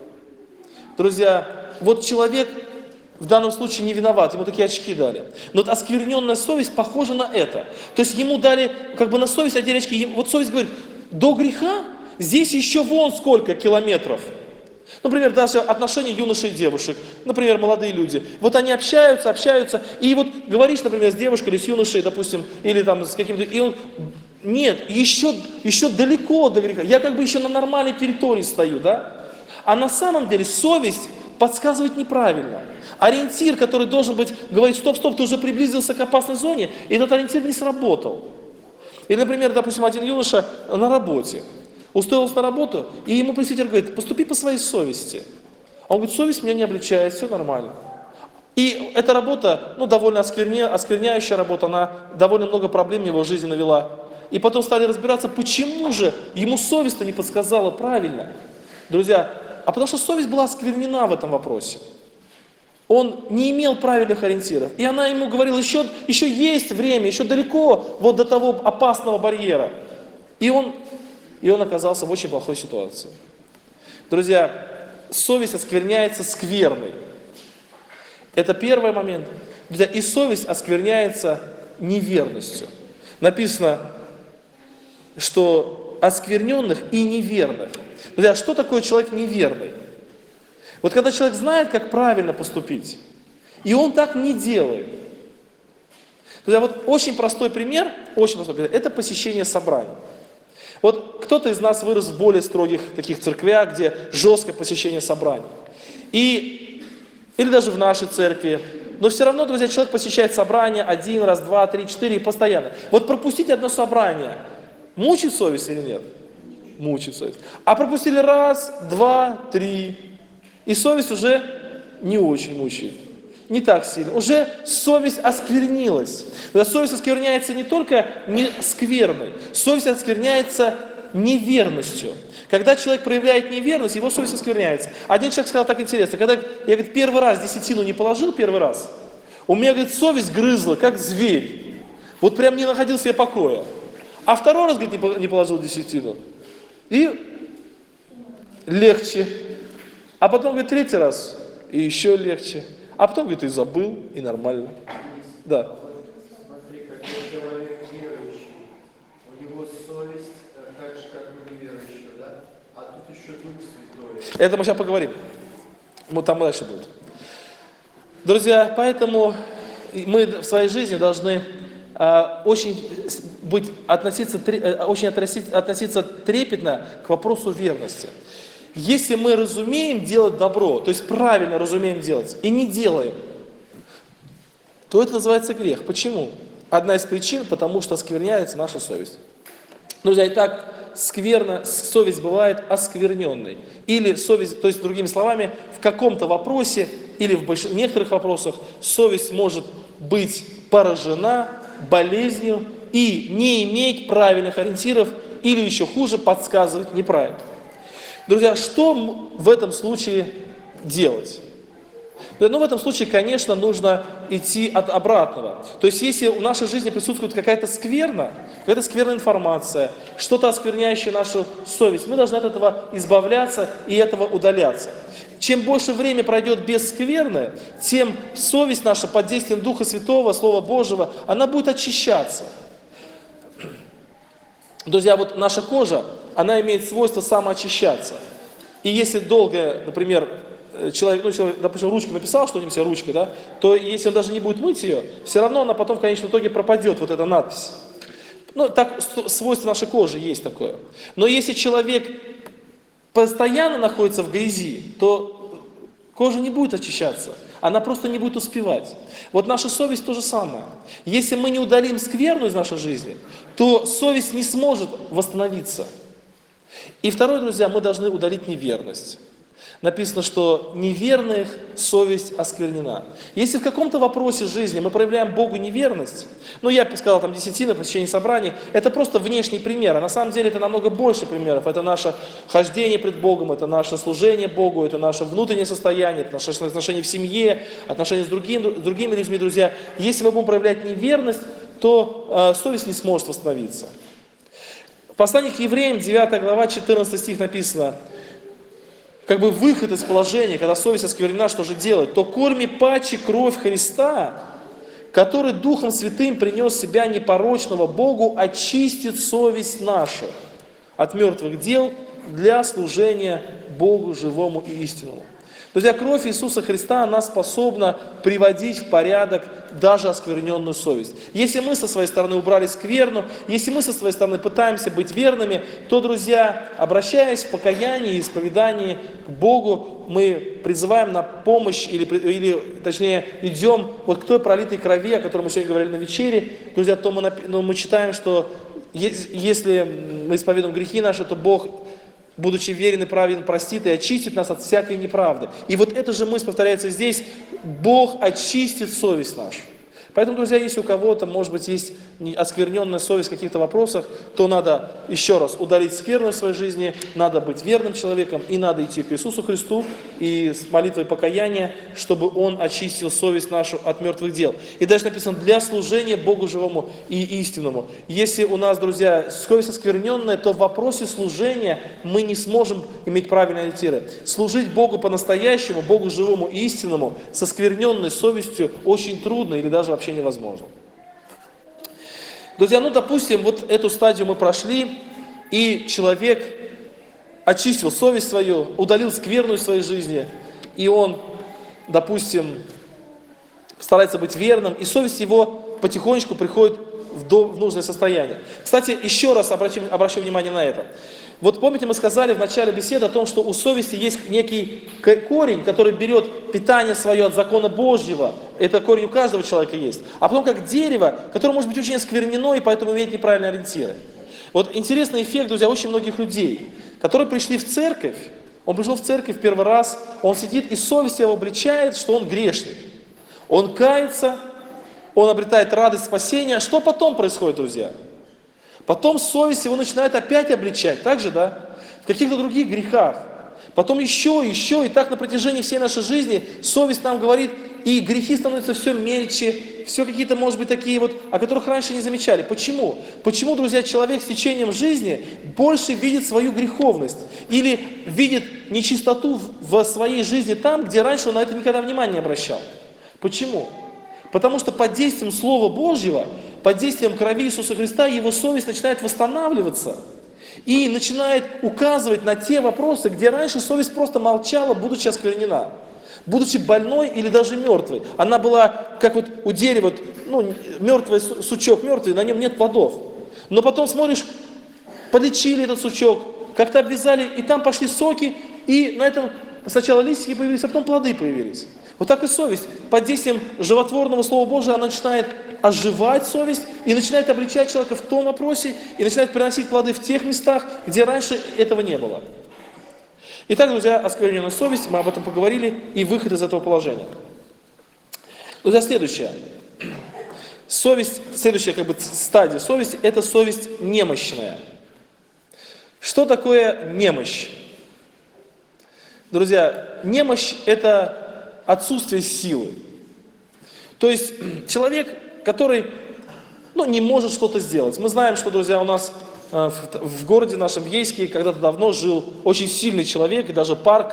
Друзья, вот человек в данном случае не виноват, ему такие очки дали. Но вот оскверненная совесть похожа на это. То есть ему дали, на совесть одели очки. Вот совесть говорит, до греха здесь еще вон сколько километров. Например, даже отношения юношей и девушек. Например, молодые люди. Вот они общаются, и вот говоришь, например, с девушкой или с юношей, допустим, или там с каким-то, и он... Нет, еще далеко до греха. Я еще на нормальной территории стою, да? А на самом деле совесть подсказывает неправильно. Ориентир, который должен быть, говорит, стоп, ты уже приблизился к опасной зоне, и этот ориентир не сработал. Или, например, допустим, один юноша на работе, устроился на работу, и ему пресвитер говорит, поступи по своей совести. А он говорит, совесть меня не обличает, все нормально. И эта работа, довольно оскверняющая работа, она довольно много проблем в его жизни навела. И потом стали разбираться, почему же ему совесть-то не подсказала правильно. Друзья, а потому что совесть была осквернена в этом вопросе. Он не имел правильных ориентиров. И она ему говорила, еще есть время, еще далеко вот до того опасного барьера. И он оказался в очень плохой ситуации. Друзья, совесть оскверняется скверной. Это первый момент. Друзья, и совесть оскверняется неверностью. Написано, что оскверненных и неверных. Друзья, что такое человек неверный? Вот когда человек знает, как правильно поступить, и он так не делает. Друзья, вот очень простой пример, это посещение собраний. Вот кто-то из нас вырос в более строгих таких церквях, где жесткое посещение собраний. Или даже в нашей церкви. Но все равно, друзья, человек посещает собрания 1 раз, 2, 3, 4 и постоянно. Вот пропустить одно собрание, мучит совесть или нет? Мучит совесть. А пропустили 1, 2, 3, и совесть уже не очень мучает. Не так сильно. Уже совесть осквернилась. Совесть оскверняется не только не скверной, совесть оскверняется неверностью. Когда человек проявляет неверность, его совесть оскверняется. Один человек сказал так интересно, когда я, говорит, первый раз десятину не положил, у меня, говорит, совесть грызла, как зверь. Вот прям не находил себе покоя. А второй раз, говорит, не положил десятину. И легче. А потом, говорит, 3-й раз, и еще легче. А потом, говорит, и забыл, и нормально. Да. Смотри, какой человек верующий, у него совесть так же, как у неверующего, да? А тут еще Дух Святой. Это мы сейчас поговорим. Вот там дальше будет. Друзья, поэтому мы в своей жизни должны относиться трепетно к вопросу верности. Если мы разумеем делать добро, то есть правильно разумеем делать, и не делаем, то это называется грех. Почему? Одна из причин, потому что оскверняется наша совесть. Друзья, итак, совесть бывает оскверненной. Или совесть, то есть другими словами, в каком-то вопросе, или в некоторых вопросах, совесть может быть поражена болезнью и не иметь правильных ориентиров, или еще хуже, подсказывать неправильно. Друзья, что в этом случае делать? Ну, в этом случае, конечно, нужно идти от обратного. То есть, если в нашей жизни присутствует какая-то скверная информация, что-то оскверняющее нашу совесть, мы должны от этого избавляться и этого удаляться. Чем больше время пройдет без скверны, тем совесть наша под действием Духа Святого, Слова Божьего, она будет очищаться. Друзья, вот наша кожа, она имеет свойство самоочищаться. И если долго, например, человек, допустим, ручку написал что-нибудь себе ручкой, да, то если он даже не будет мыть ее, все равно она потом в конечном итоге пропадет, вот эта надпись. Ну, так свойство нашей кожи есть такое. Но если человек постоянно находится в грязи, то кожа не будет очищаться. Она просто не будет успевать. Вот наша совесть то же самое. Если мы не удалим скверну из нашей жизни, то совесть не сможет восстановиться. И второе, друзья, мы должны удалить неверность. Написано, что неверных совесть осквернена. Если в каком-то вопросе жизни мы проявляем Богу неверность, я бы сказал, там, десятина, посещение собраний, это просто внешний пример, а на самом деле это намного больше примеров. Это наше хождение пред Богом, это наше служение Богу, это наше внутреннее состояние, это наши отношения в семье, отношения с другими людьми, друзья. Если мы будем проявлять неверность, то совесть не сможет восстановиться. В послании к евреям, 9 глава, 14 стих написано, как бы выход из положения, когда совесть осквернена, что же делать? То корми паче кровь Христа, который Духом Святым принес себя непорочного Богу, очистит совесть нашу от мертвых дел для служения Богу живому и истинному. Друзья, кровь Иисуса Христа, она способна приводить в порядок даже оскверненную совесть. Если мы со своей стороны убрали скверну, если мы со своей стороны пытаемся быть верными, то, друзья, обращаясь в покаянии и исповедании к Богу, мы призываем на помощь, или точнее, идем вот к той пролитой крови, о которой мы сегодня говорили на вечере. Друзья, то мы читаем, что если мы исповедуем грехи наши, то Бог, будучи верен и праведен, простит и очистит нас от всякой неправды. И вот эта же мысль повторяется здесь. Бог очистит совесть нашу. Поэтому, друзья, если у кого-то, может быть, есть оскверненная совесть в каких-то вопросах, то надо еще раз удалить скверну в своей жизни, надо быть верным человеком, и надо идти к Иисусу Христу и с молитвой покаяния, чтобы Он очистил совесть нашу от мертвых дел. И дальше написано, для служения Богу живому и истинному. Если у нас, друзья, совесть оскверненная, то в вопросе служения мы не сможем иметь правильные ориентиры. Служить Богу по-настоящему, Богу живому и истинному, со оскверненной совестью очень трудно или даже вообще невозможно. Друзья, допустим, вот эту стадию мы прошли, и человек очистил совесть свою, удалил скверну из своей жизни, и он, допустим, старается быть верным, и совесть его потихонечку приходит в нужное состояние. Кстати, еще раз обращу внимание на это. Вот помните, мы сказали в начале беседы о том, что у совести есть некий корень, который берет питание свое от закона Божьего. Это корень у каждого человека есть. А потом как дерево, которое может быть очень осквернено и поэтому имеет неправильные ориентиры. Вот интересный эффект, друзья, очень многих людей, которые пришли в церковь, он пришел в церковь первый раз, он сидит и совесть его обличает, что он грешник. Он кается, он обретает радость спасения. Что потом происходит, друзья? Потом совесть его начинает опять обличать, так же, да? В каких-то других грехах. Потом еще, и так на протяжении всей нашей жизни совесть нам говорит, и грехи становятся все мельче, все какие-то, может быть, такие вот, о которых раньше не замечали. Почему? Почему, друзья, человек с течением жизни больше видит свою греховность или видит нечистоту в своей жизни там, где раньше он на это никогда внимания не обращал? Почему? Потому что под действием Слова Божьего, под действием крови Иисуса Христа, его совесть начинает восстанавливаться и начинает указывать на те вопросы, где раньше совесть просто молчала, будучи осквернена, будучи больной или даже мертвой. Она была, как вот у дерева, мертвый сучок мертвый, на нем нет плодов. Но потом смотришь, полечили этот сучок, как-то обвязали, и там пошли соки, и на этом сначала листики появились, а потом плоды появились. Вот так и совесть. Под действием животворного Слова Божия она начинает оживать совесть и начинает обличать человека в том вопросе и начинает приносить плоды в тех местах, где раньше этого не было. Итак, друзья, оскверненная совесть, мы об этом поговорили, и выход из этого положения. Друзья, следующее. Совесть, следующая стадия совести, это совесть немощная. Что такое немощь? Друзья, немощь – это отсутствие силы. То есть человек, который не может что-то сделать. Мы знаем, что, друзья, у нас в городе нашем Ейске когда-то давно жил очень сильный человек, и даже парк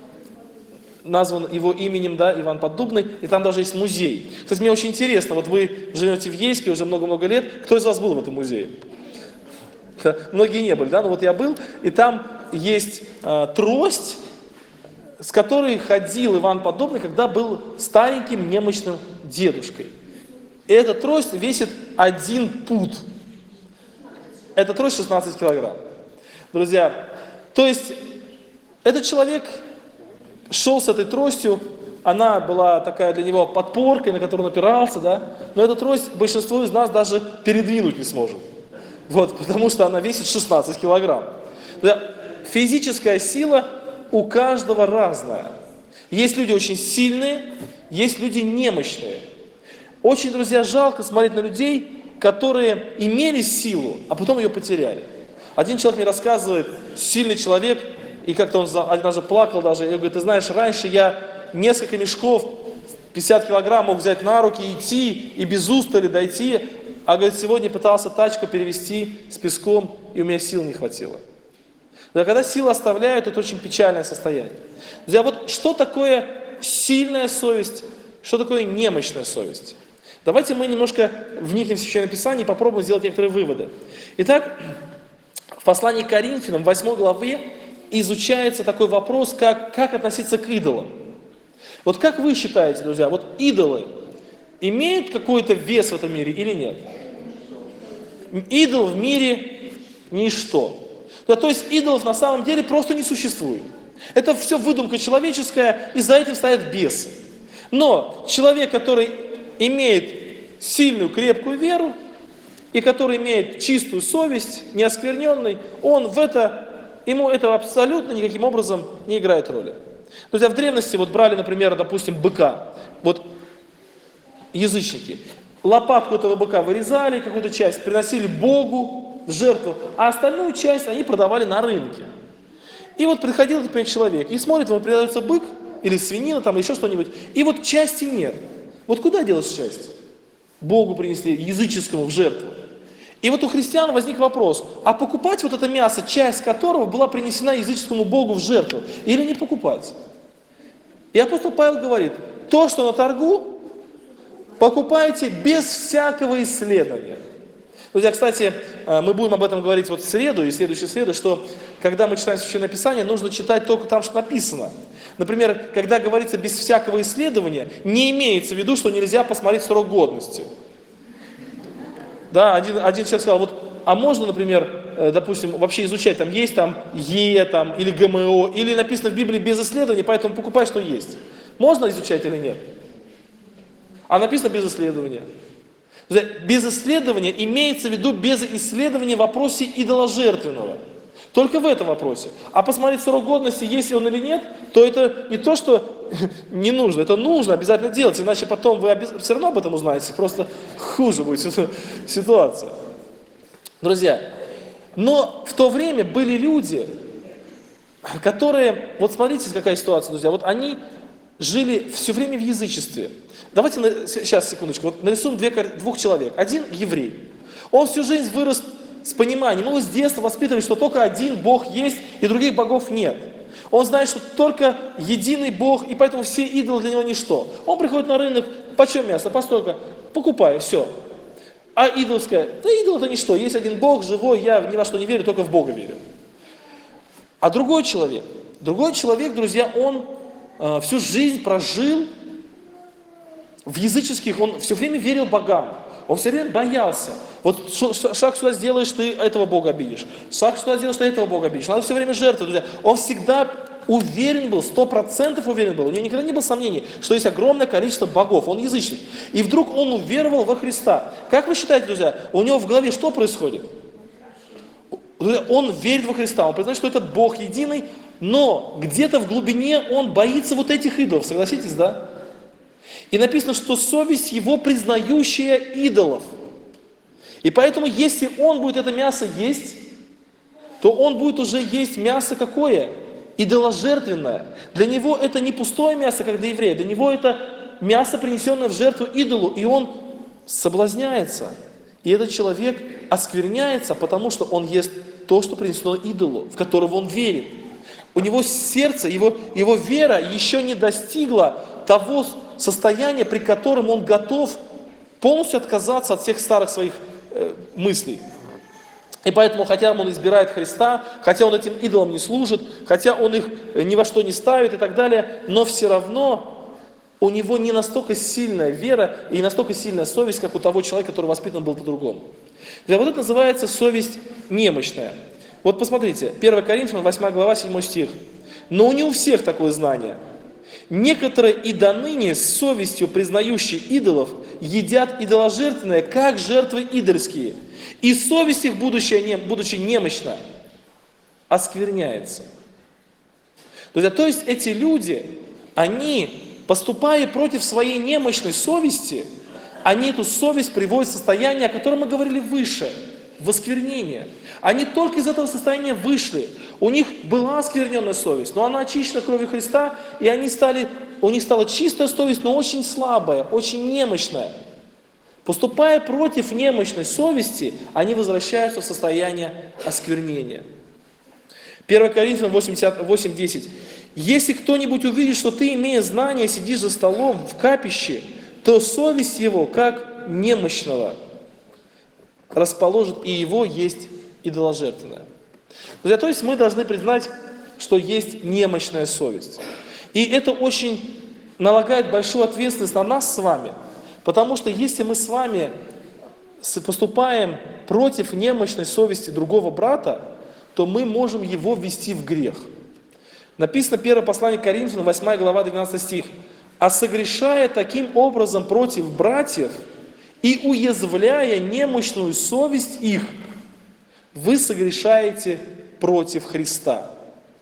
назван его именем, да, Иван Поддубный, и там даже есть музей. Кстати, мне очень интересно, вот вы живете в Ейске уже много-много лет, кто из вас был в этом музее? Многие не были, да, но вот я был, и там есть трость, с которой ходил Иван Поддубный, когда был стареньким немощным дедушкой. И эта трость весит 1 пуд. Эта трость 16 килограмм. Друзья, то есть этот человек шел с этой тростью, она была такая для него подпоркой, на которую он опирался, да, но эту трость большинство из нас даже передвинуть не сможет. Вот, потому что она весит 16 килограмм. Друзья, физическая сила у каждого разная. Есть люди очень сильные, есть люди немощные. Очень, друзья, жалко смотреть на людей, которые имели силу, а потом ее потеряли. Один человек мне рассказывает, сильный человек, и как-то он однажды плакал даже, и говорит, ты знаешь, раньше я несколько мешков, 50 килограмм мог взять на руки, идти, и без устали дойти, а говорит, сегодня пытался тачку перевезти с песком, и у меня сил не хватило. Но когда силы оставляют, это очень печальное состояние. Друзья, вот что такое сильная совесть, что такое немощная совесть? Давайте мы немножко вникнем в Священное Писание и попробуем сделать некоторые выводы. Итак, в послании к Коринфянам, в 8 главе, изучается такой вопрос, как относиться к идолам. Вот как вы считаете, друзья, вот идолы имеют какой-то вес в этом мире или нет? Идол в мире ничто. Да, то есть идолов на самом деле просто не существует. Это все выдумка человеческая, и за этим стоят бесы. Но человек, который имеет сильную, крепкую веру, и который имеет чистую совесть, неоскверненный, ему это абсолютно никаким образом не играет роли. Друзья, в древности брали, например, допустим, быка. Вот язычники. лопатку этого быка вырезали, какую-то часть приносили Богу в жертву, а остальную часть они продавали на рынке. И вот приходил, например, человек и смотрит, ему продается бык, или свинина, там, или еще что-нибудь, и вот части нет. Вот куда делась часть? Богу принесли, языческому, в жертву. И вот у христиан возник вопрос, а покупать вот это мясо, часть которого была принесена языческому Богу в жертву, или не покупать? И апостол Павел говорит, то, что на торгу, покупайте без всякого исследования. Друзья, кстати, мы будем об этом говорить вот в среду и следующую среду, что когда мы читаем Священное Писание, нужно читать только там, что написано. Например, когда говорится без всякого исследования, не имеется в виду, что нельзя посмотреть срок годности. Да, один человек сказал, вот, а можно, например, допустим, вообще изучать, там есть там Е, там, или ГМО, или написано в Библии без исследования, поэтому покупай, что есть. Можно изучать или нет? А написано без исследования. Без исследования имеется в виду без исследования в вопросе идоложертвенного. Только в этом вопросе. А посмотреть срок годности, есть ли он или нет, то это не то, что не нужно, это нужно обязательно делать, иначе потом вы все равно об этом узнаете, просто хуже будет ситуация. Друзья, но в то время были люди, которые, вот смотрите, какая ситуация, друзья, вот они жили все время в язычестве. Давайте сейчас, секундочку, вот нарисуем двух человек. Один еврей. Он всю жизнь вырос с пониманием, его с детства воспитывали, что только один Бог есть и других богов нет. Он знает, что только единый Бог, и поэтому все идолы для него ничто. Он приходит на рынок, почем мясо? Постолько, покупаю, все. А идолское, да идол это ничто, есть один Бог живой, я ни во что не верю, только в Бога верю. А другой человек, друзья, он всю жизнь прожил в языческих, он все время верил богам, он все время боялся. Вот шаг сюда сделаешь, ты этого Бога обидишь. Шаг сюда сделаешь, ты этого Бога обидишь. Надо все время жертвовать, друзья. Он всегда уверен был, 100% уверен был. У него никогда не было сомнений, что есть огромное количество богов. Он язычник. И вдруг он уверовал во Христа. Как вы считаете, друзья, у него в голове что происходит? Друзья, он верит во Христа, он признает, что этот Бог единый, но где-то в глубине он боится вот этих идолов. Согласитесь, да? И написано, что совесть его признающая идолов. И поэтому, если он будет это мясо есть, то он будет уже есть мясо какое? Идоложертвенное. Для него это не пустое мясо, как для еврея. Для него это мясо, принесенное в жертву идолу. И он соблазняется. И этот человек оскверняется, потому что он ест то, что принесено идолу, в которого он верит. У него сердце, его вера еще не достигла того состояния, при котором он готов полностью отказаться от всех старых своих мыслей. И поэтому, хотя он избирает Христа, хотя он этим идолам не служит, хотя он их ни во что не ставит и так далее, но все равно у него не настолько сильная вера и не настолько сильная совесть, как у того человека, который воспитан был по-другому. Вот это называется совесть немощная. Вот посмотрите, 1 Коринфянам, 8 глава, 7 стих. «Но не у всех такое знание. Некоторые и до ныне с совестью признающие идолов едят идоложертвенное, как жертвы идольские, и совесть их, будучи немощна, оскверняется». Друзья, то есть эти люди, они, поступая против своей немощной совести, они эту совесть приводят в состояние, о котором мы говорили выше, в осквернение. Они только из этого состояния вышли. У них была оскверненная совесть, но она очищена кровью Христа, и у них стала чистая совесть, но очень слабая, очень немощная. Поступая против немощной совести, они возвращаются в состояние осквернения. 1 Коринфянам 8:10. «Если кто-нибудь увидит, что ты, имея знания, сидишь за столом в капище, то совесть его, как немощного, расположит, и его есть идоложертвенное». Друзья, то есть мы должны признать, что есть немощная совесть. И это очень налагает большую ответственность на нас с вами, потому что если мы с вами поступаем против немощной совести другого брата, то мы можем его ввести в грех. Написано 1 послание к Коринфянам, 8 глава, 12 стих. «А согрешая таким образом против братьев и уязвляя немощную совесть их, вы согрешаете против Христа».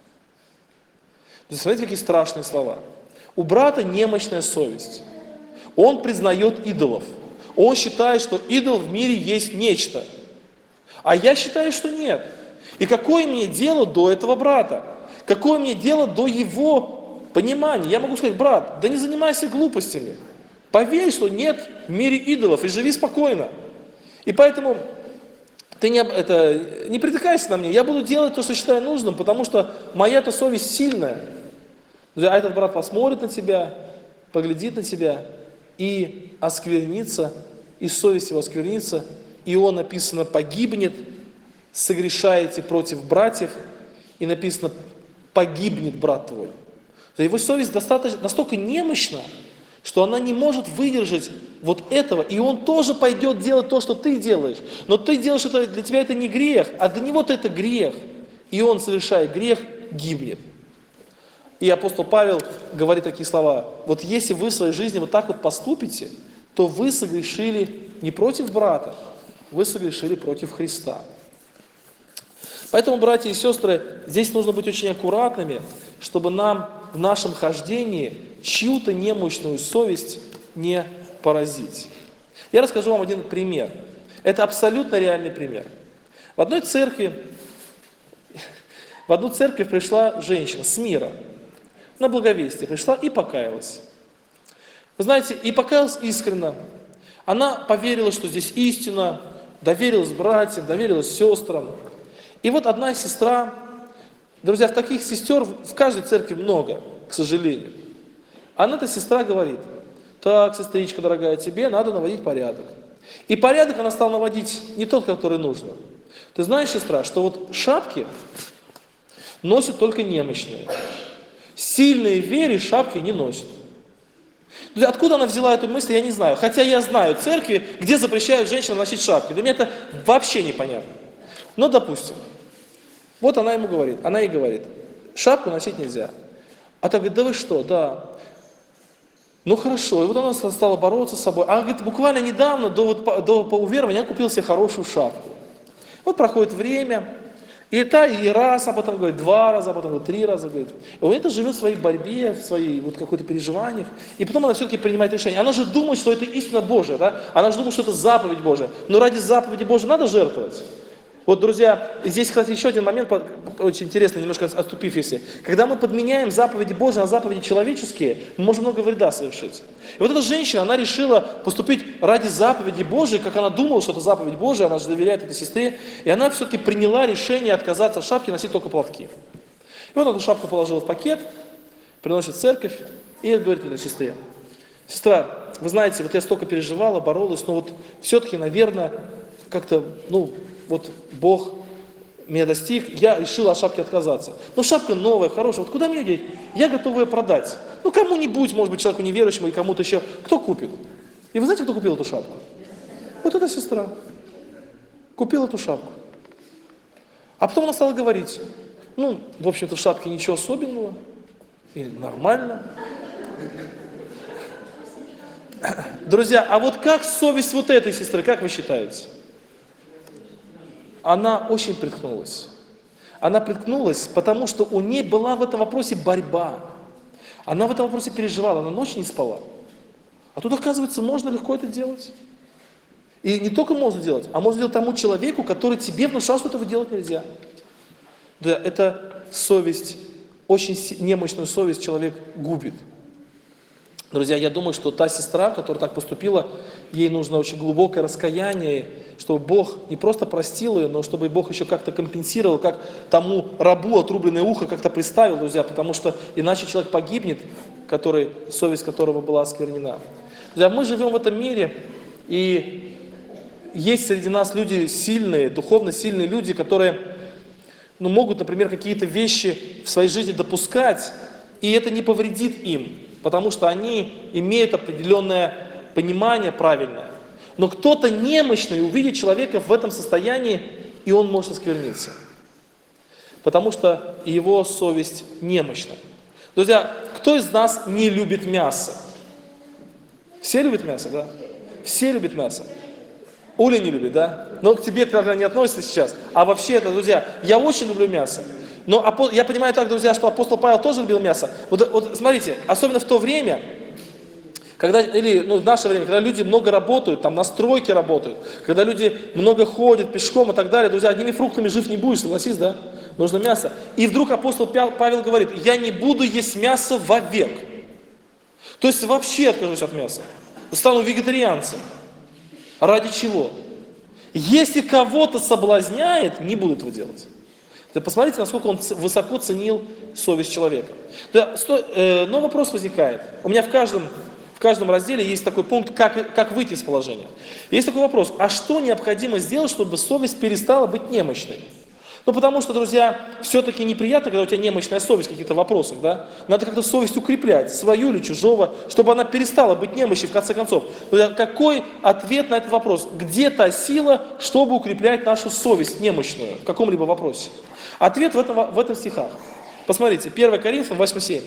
Смотрите, какие страшные слова. У брата немощная совесть. Он признает идолов. Он считает, что идол в мире есть нечто. А я считаю, что нет. И какое мне дело до этого брата? Какое мне дело до его понимания? Я могу сказать: брат, да не занимайся глупостями. Поверь, что нет в мире идолов, и живи спокойно. И поэтому ты не притыкайся на мне. Я буду делать то, что считаю нужным, потому что моя-то совесть сильная. А этот брат посмотрит на тебя, поглядит на тебя и осквернится, и совесть его осквернится, и он, написано, погибнет, согрешаете против братьев, и написано: погибнет брат твой. Его совесть настолько немощна, что она не может выдержать вот этого, и он тоже пойдет делать то, что ты делаешь. Но ты делаешь это, для тебя это не грех, а для него это грех. И он, совершая грех, гибнет. И апостол Павел говорит такие слова: вот если вы в своей жизни вот так вот поступите, то вы согрешили не против брата, вы согрешили против Христа. Поэтому, братья и сестры, здесь нужно быть очень аккуратными, чтобы нам в нашем хождении чью-то немощную совесть не поразить. Я расскажу вам один пример. Это абсолютно реальный пример. В одну церковь пришла женщина с мира, на благовестие пришла и покаялась. Вы знаете, и покаялась искренне. Она поверила, что здесь истина, доверилась братьям, доверилась сестрам. И вот одна сестра, друзья, таких сестер в каждой церкви много, к сожалению. Она-то сестра говорит: так, сестричка дорогая, тебе надо наводить порядок. И порядок она стала наводить не тот, который нужно. Ты знаешь, сестра, что вот шапки носят только немощные. Сильные в вере шапки не носят. Откуда она взяла эту мысль, я не знаю. Хотя я знаю церкви, где запрещают женщинам носить шапки. Для меня это вообще непонятно. Но допустим, вот она ей говорит: шапку носить нельзя. А та говорит: да вы что, да. Ну хорошо, и вот она стала бороться с собой. А говорит, буквально недавно, до уверования, я купил себе хорошую шапку. Вот проходит время, и раз, а потом говорит 2 раза, а потом говорит 3 раза. Говорит. И он это живет в своей борьбе, в своей вот какой-то переживаниях. И потом она все-таки принимает решение. Она же думает, что это истина Божия, да? Она же думает, что это заповедь Божия. Но ради заповеди Божией надо жертвовать. Вот, друзья, здесь, кстати, еще один момент, очень интересный, немножко отступив, если. Когда мы подменяем заповеди Божьи на заповеди человеческие, мы можем много вреда совершить. И вот эта женщина, она решила поступить ради заповеди Божьей, как она думала, что это заповедь Божья, она же доверяет этой сестре, и она все-таки приняла решение отказаться от шапки, носить только платки. И вот эту шапку положила в пакет, приносит в церковь и говорит этой сестре: сестра, вы знаете, вот я столько переживала, боролась, но вот все-таки, наверное, как-то, вот Бог меня достиг, я решил от шапки отказаться. Но шапка новая, хорошая, вот куда мне деть? Я готов ее продать. Кому-нибудь, может быть, человеку неверующему или кому-то еще. Кто купит? И вы знаете, кто купил эту шапку? Вот эта сестра. Купила эту шапку. А потом она стала говорить: в общем-то, в шапке ничего особенного. И нормально. Друзья, а вот как совесть вот этой сестры, как вы считаете? Она очень приткнулась. Она приткнулась, потому что у нее была в этом вопросе борьба. Она в этом вопросе переживала, она ночь не спала. А тут, оказывается, можно легко это делать. И не только можно делать, а можно делать тому человеку, который тебе внушал, что этого делать нельзя. Да, это совесть, очень немощную совесть человек губит. Друзья, я думаю, что та сестра, которая так поступила, ей нужно очень глубокое раскаяние, чтобы Бог не просто простил ее, но чтобы Бог еще как-то компенсировал, как тому рабу отрубленное ухо как-то представил, друзья, потому что иначе человек погибнет, совесть которого была осквернена. Друзья, мы живем в этом мире, и есть среди нас люди сильные, духовно сильные люди, которые могут, например, какие-то вещи в своей жизни допускать, и это не повредит им, потому что они имеют определенное понимание правильное. Но кто-то немощный увидит человека в этом состоянии, и он может оскверниться. Потому что его совесть немощна. Друзья, кто из нас не любит мясо? Все любят мясо, да? Все любят мясо. Оля не любит, да? Но к тебе это, наверное, не относится сейчас. А вообще это, друзья, я очень люблю мясо. Но я понимаю так, друзья, что апостол Павел тоже любил мясо. Вот смотрите, особенно в то время, Или в наше время, когда люди много работают, там на стройке работают, когда люди много ходят пешком и так далее, друзья, одними фруктами жив не будешь, согласись, да? Нужно мясо. И вдруг апостол Павел говорит, я не буду есть мясо вовек. То есть вообще откажусь от мяса. Стану вегетарианцем. Ради чего? Если кого-то соблазняет, не буду этого делать. Посмотрите, насколько он высоко ценил совесть человека. Но вопрос возникает. У меня в каждом разделе есть такой пункт, как выйти из положения. Есть такой вопрос, а что необходимо сделать, чтобы совесть перестала быть немощной? Потому что, друзья, все-таки неприятно, когда у тебя немощная совесть в каких-то вопросах, да? Надо как-то совесть укреплять, свою или чужого, чтобы она перестала быть немощной в конце концов. Друзья, какой ответ на этот вопрос? Где та сила, чтобы укреплять нашу совесть немощную в каком-либо вопросе? Ответ в этом стихах. Посмотрите, 1 Коринфянам 8:7.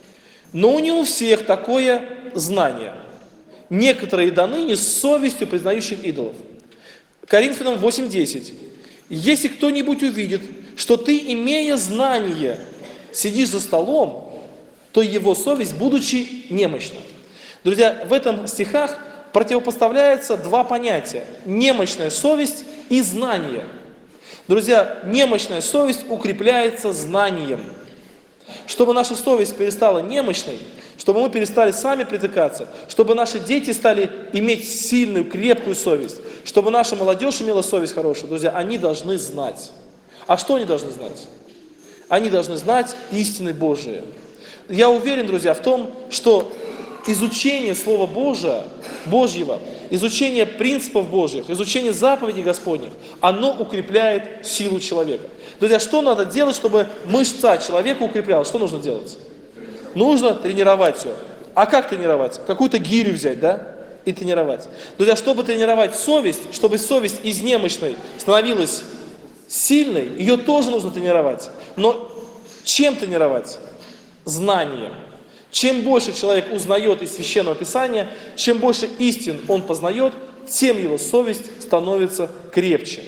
Но не у всех такое знание. Некоторые даны не с совестью признающих идолов. Коринфянам 8:10. Если кто-нибудь увидит, что ты, имея знание, сидишь за столом, то его совесть, будучи немощна. Друзья, в этом стихах противопоставляются два понятия. Немощная совесть и знание. Друзья, немощная совесть укрепляется знанием. Чтобы наша совесть перестала немощной, чтобы мы перестали сами притыкаться, чтобы наши дети стали иметь сильную, крепкую совесть, чтобы наша молодежь имела совесть хорошую, друзья, они должны знать. А что они должны знать? Они должны знать истины Божие. Я уверен, друзья, в том, что изучение Слова Божьего, изучение принципов Божьих, изучение заповедей Господних, оно укрепляет силу человека. Друзья, что надо делать, чтобы мышца человека укреплялась? Что нужно делать? Нужно тренировать ее. А как тренировать? Какую-то гирю взять, да? И тренировать. Друзья, чтобы тренировать совесть, чтобы совесть из немощной становилась сильной, ее тоже нужно тренировать. Но чем тренировать? Знанием. Чем больше человек узнает из Священного Писания, чем больше истин он познает, тем его совесть становится крепче.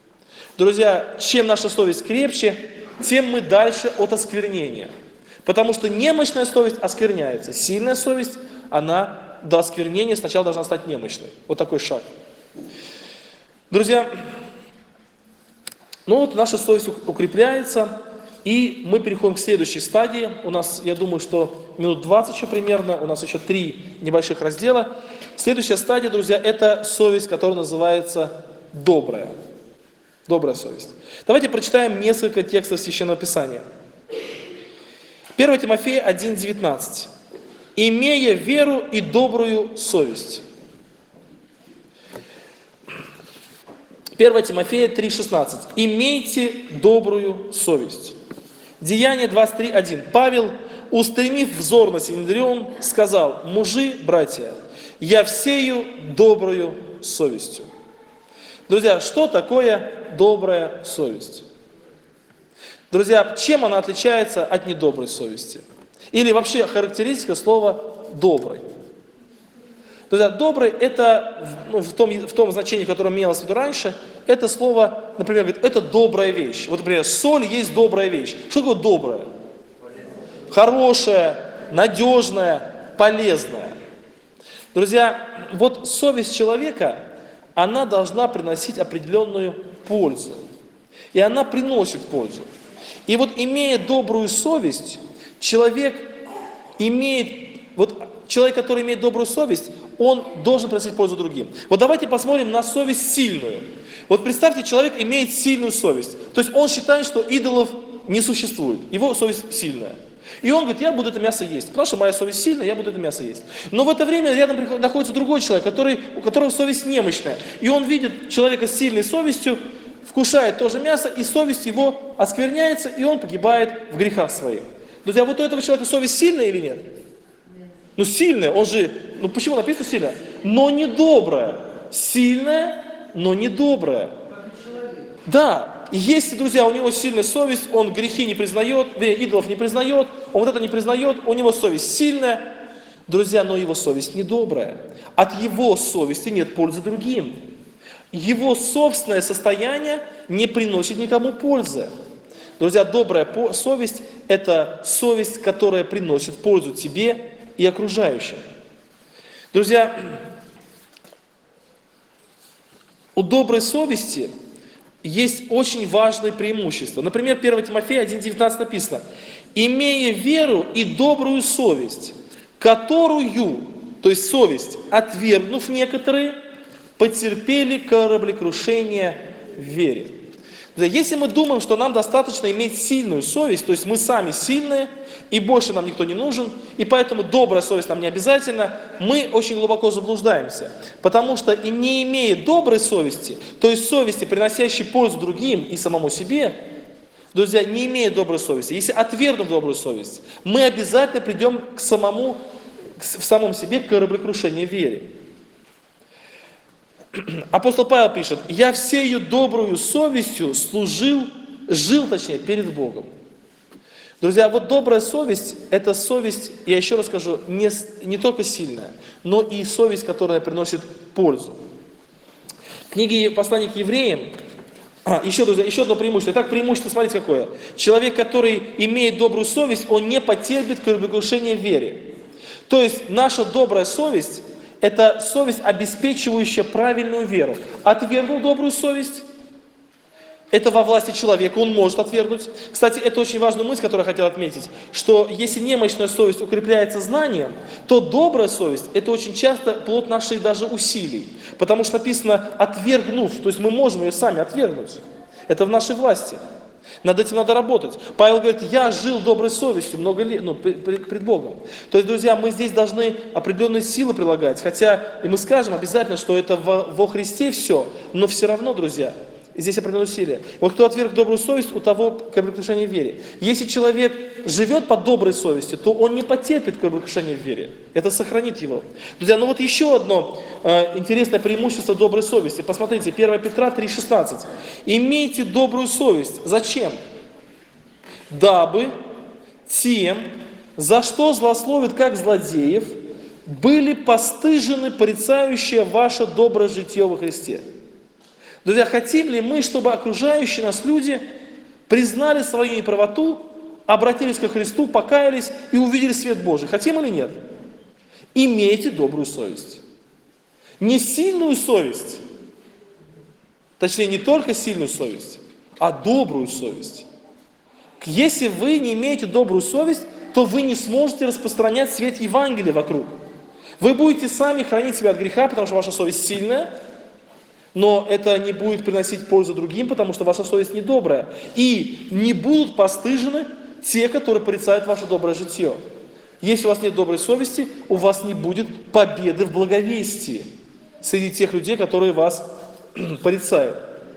Друзья, чем наша совесть крепче, тем мы дальше от осквернения. Потому что немощная совесть оскверняется. Сильная совесть, она до осквернения сначала должна стать немощной. Вот такой шаг. Друзья, наша совесть укрепляется, и мы переходим к следующей стадии. У нас, я думаю, что минут 20 еще примерно, у нас еще 3 небольших раздела. Следующая стадия, друзья, это совесть, которая называется добрая. Добрая совесть. Давайте прочитаем несколько текстов Священного Писания. 1 Тимофея 1:19. «Имея веру и добрую совесть». 1 Тимофея 3:16. «Имейте добрую совесть». Деяние 23:1. Павел, устремив взор на Синедрион, сказал: «Мужи, братья, я всею добрую совестью». Друзья, что такое добрая совесть? Друзья, чем она отличается от недоброй совести? Или вообще характеристика слова «добрый». Друзья, «добрый» это в том значении, в котором имелось в виду раньше, это слово, например, говорит, это добрая вещь. Вот, например, соль есть добрая вещь. Что такое доброе? Хорошая, надежная, полезная. Друзья, вот совесть человека, она должна приносить определенную пользу. И она приносит пользу. И вот имея добрую совесть, человек, который имеет добрую совесть, он должен приносить пользу другим. Вот давайте посмотрим на совесть сильную. Вот представьте, человек имеет сильную совесть. То есть он считает, что идолов не существует. Его совесть сильная. И он говорит, я буду это мясо есть. Потому что моя совесть сильная, я буду это мясо есть. Но в это время рядом находится другой человек, у которого совесть немощная. И он видит человека с сильной совестью, вкушает тоже мясо, и совесть его оскверняется, и он погибает в грехах своих. Друзья, вот у этого человека совесть сильная или нет? Сильная, он же, почему написано сильная? Но не добрая. Сильная, но не добрая. Да, и если, друзья, у него сильная совесть, он грехи не признает, идолов не признает, он вот это не признает, у него совесть сильная, друзья, но его совесть недобрая. От его совести нет пользы другим. Его собственное состояние не приносит никому пользы. Друзья, добрая совесть – это совесть, которая приносит пользу тебе и окружающим. Друзья, у доброй совести есть очень важные преимущества. Например, 1 Тимофея 1,19 написано: «Имея веру и добрую совесть, которую, то есть совесть, отвергнув некоторые, потерпели кораблекрушение в вере». Если мы думаем, что нам достаточно иметь сильную совесть, то есть мы сами сильные, и больше нам никто не нужен, и поэтому добрая совесть нам не обязательно, мы очень глубоко заблуждаемся. Потому что и не имея доброй совести, то есть совести, приносящей пользу другим и самому себе, друзья, не имея доброй совести, если отвергнув добрую совесть, мы обязательно придем в самом себе к кораблекрушению в вере. Апостол Павел пишет: «Я всею добрую совестью жил перед Богом». Друзья, вот добрая совесть, это совесть, я еще раз скажу, не только сильная, но и совесть, которая приносит пользу. В книге «Послание к евреям», еще одно преимущество. Итак, преимущество, смотрите какое. Человек, который имеет добрую совесть, он не потерпит кораблекрушение в вере. То есть наша добрая совесть, это совесть, обеспечивающая правильную веру. Отвергнул добрую совесть, это во власти человека, он может отвергнуть. Кстати, это очень важная мысль, которую я хотел отметить, что если немощная совесть укрепляется знанием, то добрая совесть – это очень часто плод наших даже усилий. Потому что написано «отвергнув», то есть мы можем ее сами отвергнуть. Это в нашей власти. Над этим надо работать. Павел говорит: я жил доброй совестью много лет, пред Богом. То есть, друзья, мы здесь должны определенные силы прилагать. Хотя, и мы скажем обязательно, что это во Христе все, но все равно, друзья, здесь определенные усилия. Вот кто отверг добрую совесть, у того кораблекрушение в вере. Если человек живет по доброй совести, то он не потерпит кораблекрушение в вере. Это сохранит его. Друзья, ну вот еще одно интересное преимущество доброй совести. Посмотрите, 1 Петра 3,16. «Имейте добрую совесть». Зачем? «Дабы тем, за что злословят как злодеев, были постыжены порицающие ваше доброе житие во Христе». Друзья, хотим ли мы, чтобы окружающие нас люди признали свою неправоту, обратились ко Христу, покаялись и увидели свет Божий? Хотим или нет? Имейте добрую совесть. Не сильную совесть, точнее, не только сильную совесть, а добрую совесть. Если вы не имеете добрую совесть, то вы не сможете распространять свет Евангелия вокруг. Вы будете сами хранить себя от греха, потому что ваша совесть сильная, но это не будет приносить пользу другим, потому что ваша совесть недобрая. И не будут постыжены те, которые порицают ваше доброе житье. Если у вас нет доброй совести, у вас не будет победы в благовестии среди тех людей, которые вас порицают.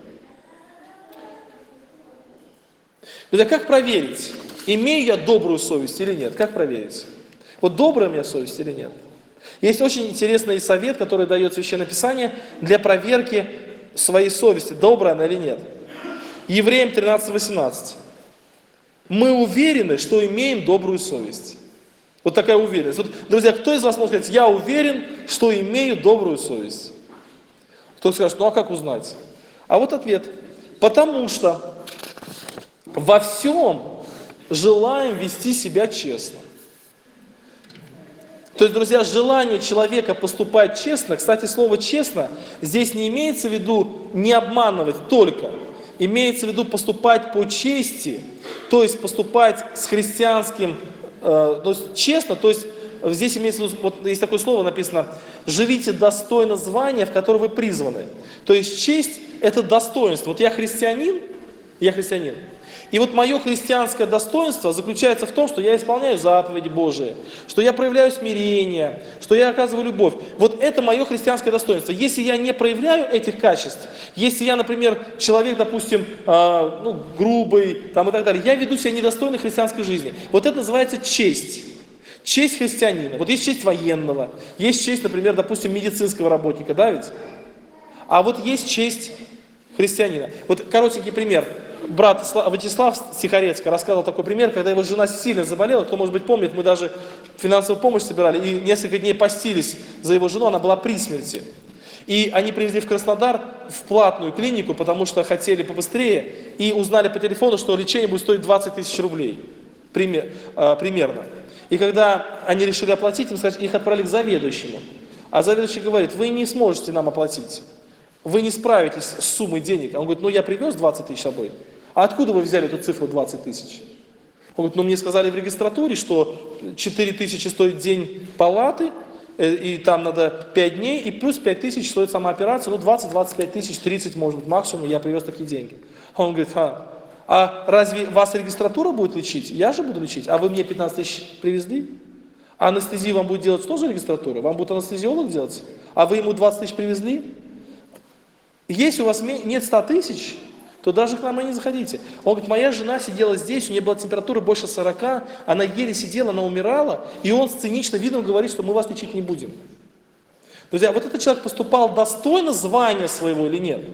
Друзья, как проверить, имею я добрую совесть или нет? Как проверить? Вот добрая у меня совесть или нет? Есть очень интересный совет, который дает Священное Писание для проверки своей совести, добрая она или нет. Евреям 13:18. Мы уверены, что имеем добрую совесть. Вот такая уверенность. Вот, друзья, кто из вас может сказать: я уверен, что имею добрую совесть? Кто скажет: ну а как узнать? А вот ответ. Потому что во всем желаем вести себя честно. То есть, друзья, желание человека поступать честно, кстати, слово «честно» здесь не имеется в виду не обманывать только, имеется в виду поступать по чести, то есть поступать с христианским, то есть честно, то есть здесь имеется в виду, вот есть такое слово написано: «живите достойно звания, в которое вы призваны». То есть честь – это достоинство. Вот я христианин. И вот мое христианское достоинство заключается в том, что я исполняю заповеди Божии, что я проявляю смирение, что я оказываю любовь. Вот это мое христианское достоинство. Если я не проявляю этих качеств, если я, например, человек, допустим, грубый там, и так далее, я веду себя недостойно христианской жизни. Вот это называется честь. Честь христианина. Вот есть честь военного, есть честь, например, допустим, медицинского работника, да ведь? А вот есть честь христианина. Вот коротенький пример. Брат Вячеслав Стихарецко рассказывал такой пример, когда его жена сильно заболела. Кто, может быть, помнит, мы даже финансовую помощь собирали и несколько дней постились за его жену, она была при смерти. И они привезли в Краснодар в платную клинику, потому что хотели побыстрее, и узнали по телефону, что лечение будет стоить 20 тысяч рублей. Примерно. И когда они решили оплатить, им сказать, их отправили к заведующему. А заведующий говорит, вы не сможете нам оплатить. Вы не справитесь с суммой денег. Он говорит, ну я привез 20 тысяч с собой. А откуда вы взяли эту цифру 20 тысяч? Он говорит, ну мне сказали в регистратуре, что 4 тысячи стоит день палаты, и там надо 5 дней, и плюс 5 тысяч стоит сама операция, ну 20-25 тысяч, 30 может быть максимум, я привез такие деньги. Он говорит, а разве вас регистратура будет лечить? Я же буду лечить, а вы мне 15 тысяч привезли? А анестезию вам будет делать тоже регистратура? Вам будет анестезиолог делать? А вы ему 20 тысяч привезли? Если у вас нет 100 тысяч, то даже к нам и не заходите. Он говорит, моя жена сидела здесь, у нее была температура больше 40, она еле сидела, она умирала, и он с циничным видом говорит, что мы вас лечить не будем. Друзья, вот этот человек поступал достойно звания своего или нет?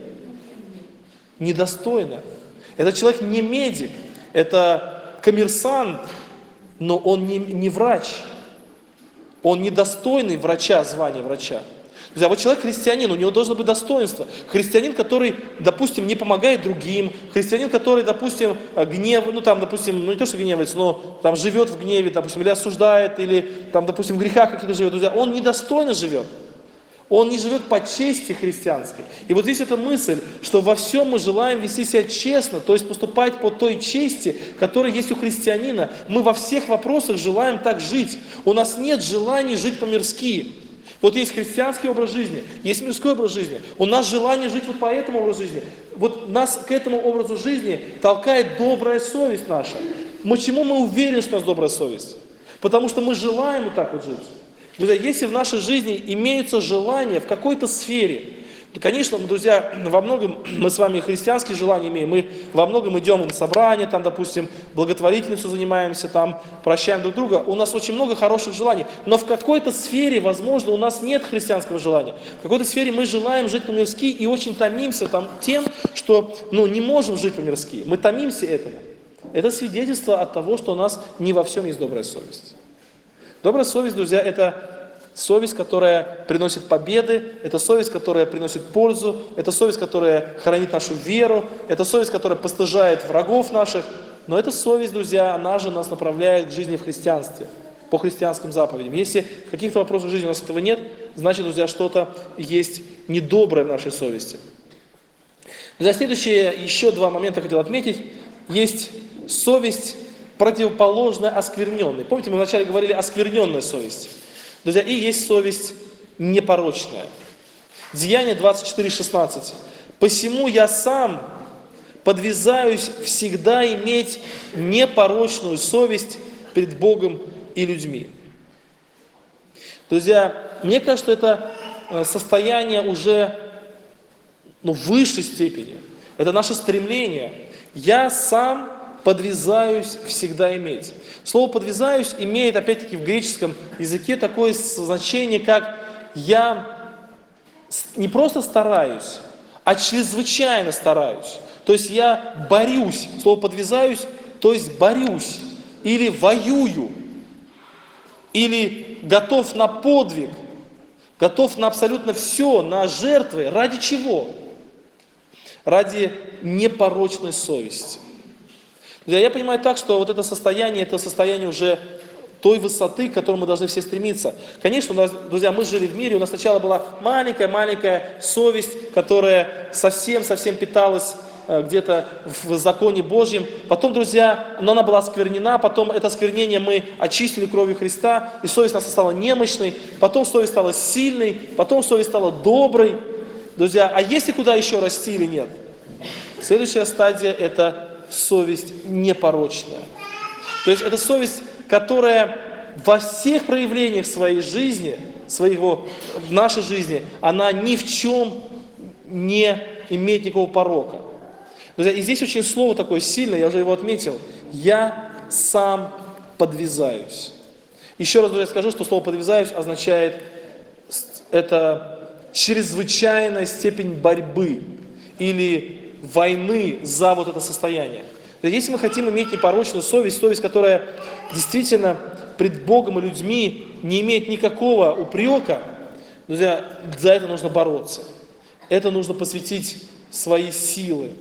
Недостойно. Этот человек не медик, это коммерсант, но он не врач. Он недостойный врача, звания врача. Друзья, вот человек христианин, у него должно быть достоинство. Христианин, который, допустим, не помогает другим, христианин, который, допустим, не то, что гневается, но там живет в гневе, допустим, или осуждает, или там, допустим, в грехах каких-то живет, друзья, он недостойно живет. Он не живет по чести христианской. И вот здесь эта мысль, что во всем мы желаем вести себя честно, то есть поступать по той чести, которая есть у христианина. Мы во всех вопросах желаем так жить. У нас нет желания жить по-мирски. Вот есть христианский образ жизни, есть мирской образ жизни. У нас желание жить вот по этому образу жизни. Вот нас к этому образу жизни толкает добрая совесть наша. Почему мы уверены, что у нас добрая совесть? Потому что мы желаем вот так вот жить. Друзья, если в нашей жизни имеются желания в какой-то сфере, то, конечно, друзья, во многом мы с вами христианские желания имеем, мы во многом идем на собрания, там, допустим, благотворительностью занимаемся, там, прощаем друг друга, у нас очень много хороших желаний, но в какой-то сфере, возможно, у нас нет христианского желания, в какой-то сфере мы желаем жить по-мирски и очень томимся там тем, что, не можем жить по-мирски, мы томимся этому. Это свидетельство от того, что у нас не во всем есть добрая совесть. Добрая совесть, друзья, это совесть, которая приносит победы, это совесть, которая приносит пользу, это совесть, которая хранит нашу веру, это совесть, которая постыжает врагов наших. Но эта совесть, друзья, она же нас направляет к жизни в христианстве, по христианским заповедям. Если в каких-то вопросах жизни у нас этого нет, значит, друзья, что-то есть недоброе в нашей совести. Друзья, следующие еще два момента хотел отметить. Есть совесть противоположная оскверненной. Помните, мы вначале говорили оскверненная совесть. Друзья, и есть совесть непорочная. Деяние 24:16. «Посему я сам подвязаюсь всегда иметь непорочную совесть перед Богом и людьми». Друзья, мне кажется, что это состояние уже в высшей степени. Это наше стремление. Я сам подвязаюсь всегда иметь. Слово «подвязаюсь» имеет, опять-таки, в греческом языке такое значение, как «я не просто стараюсь, а чрезвычайно стараюсь». То есть я борюсь. Слово «подвязаюсь», то есть борюсь, или воюю, или готов на подвиг, готов на абсолютно все, на жертвы. Ради чего? Ради непорочной совести. Я понимаю так, что вот это состояние уже той высоты, к которой мы должны все стремиться. Конечно, у нас, друзья, мы жили в мире, у нас сначала была маленькая совесть, которая совсем питалась где-то в законе Божьем. Потом, друзья, она была осквернена, потом это осквернение мы очистили кровью Христа, и совесть наша стала немощной, потом совесть стала сильной, потом совесть стала доброй. Друзья, а есть ли куда еще расти или нет? Следующая стадия – это совесть непорочная. То есть это совесть, которая во всех проявлениях своей жизни, в нашей жизни, она ни в чем не имеет никакого порока. Друзья, и здесь очень слово такое сильное, я уже его отметил. Я сам подвязаюсь. Еще раз, друзья, скажу, что слово подвязаюсь означает это чрезвычайная степень борьбы или войны за вот это состояние. Если мы хотим иметь непорочную совесть, которая действительно пред Богом и людьми не имеет никакого упрека, друзья, за это нужно бороться. Это нужно посвятить свои силы.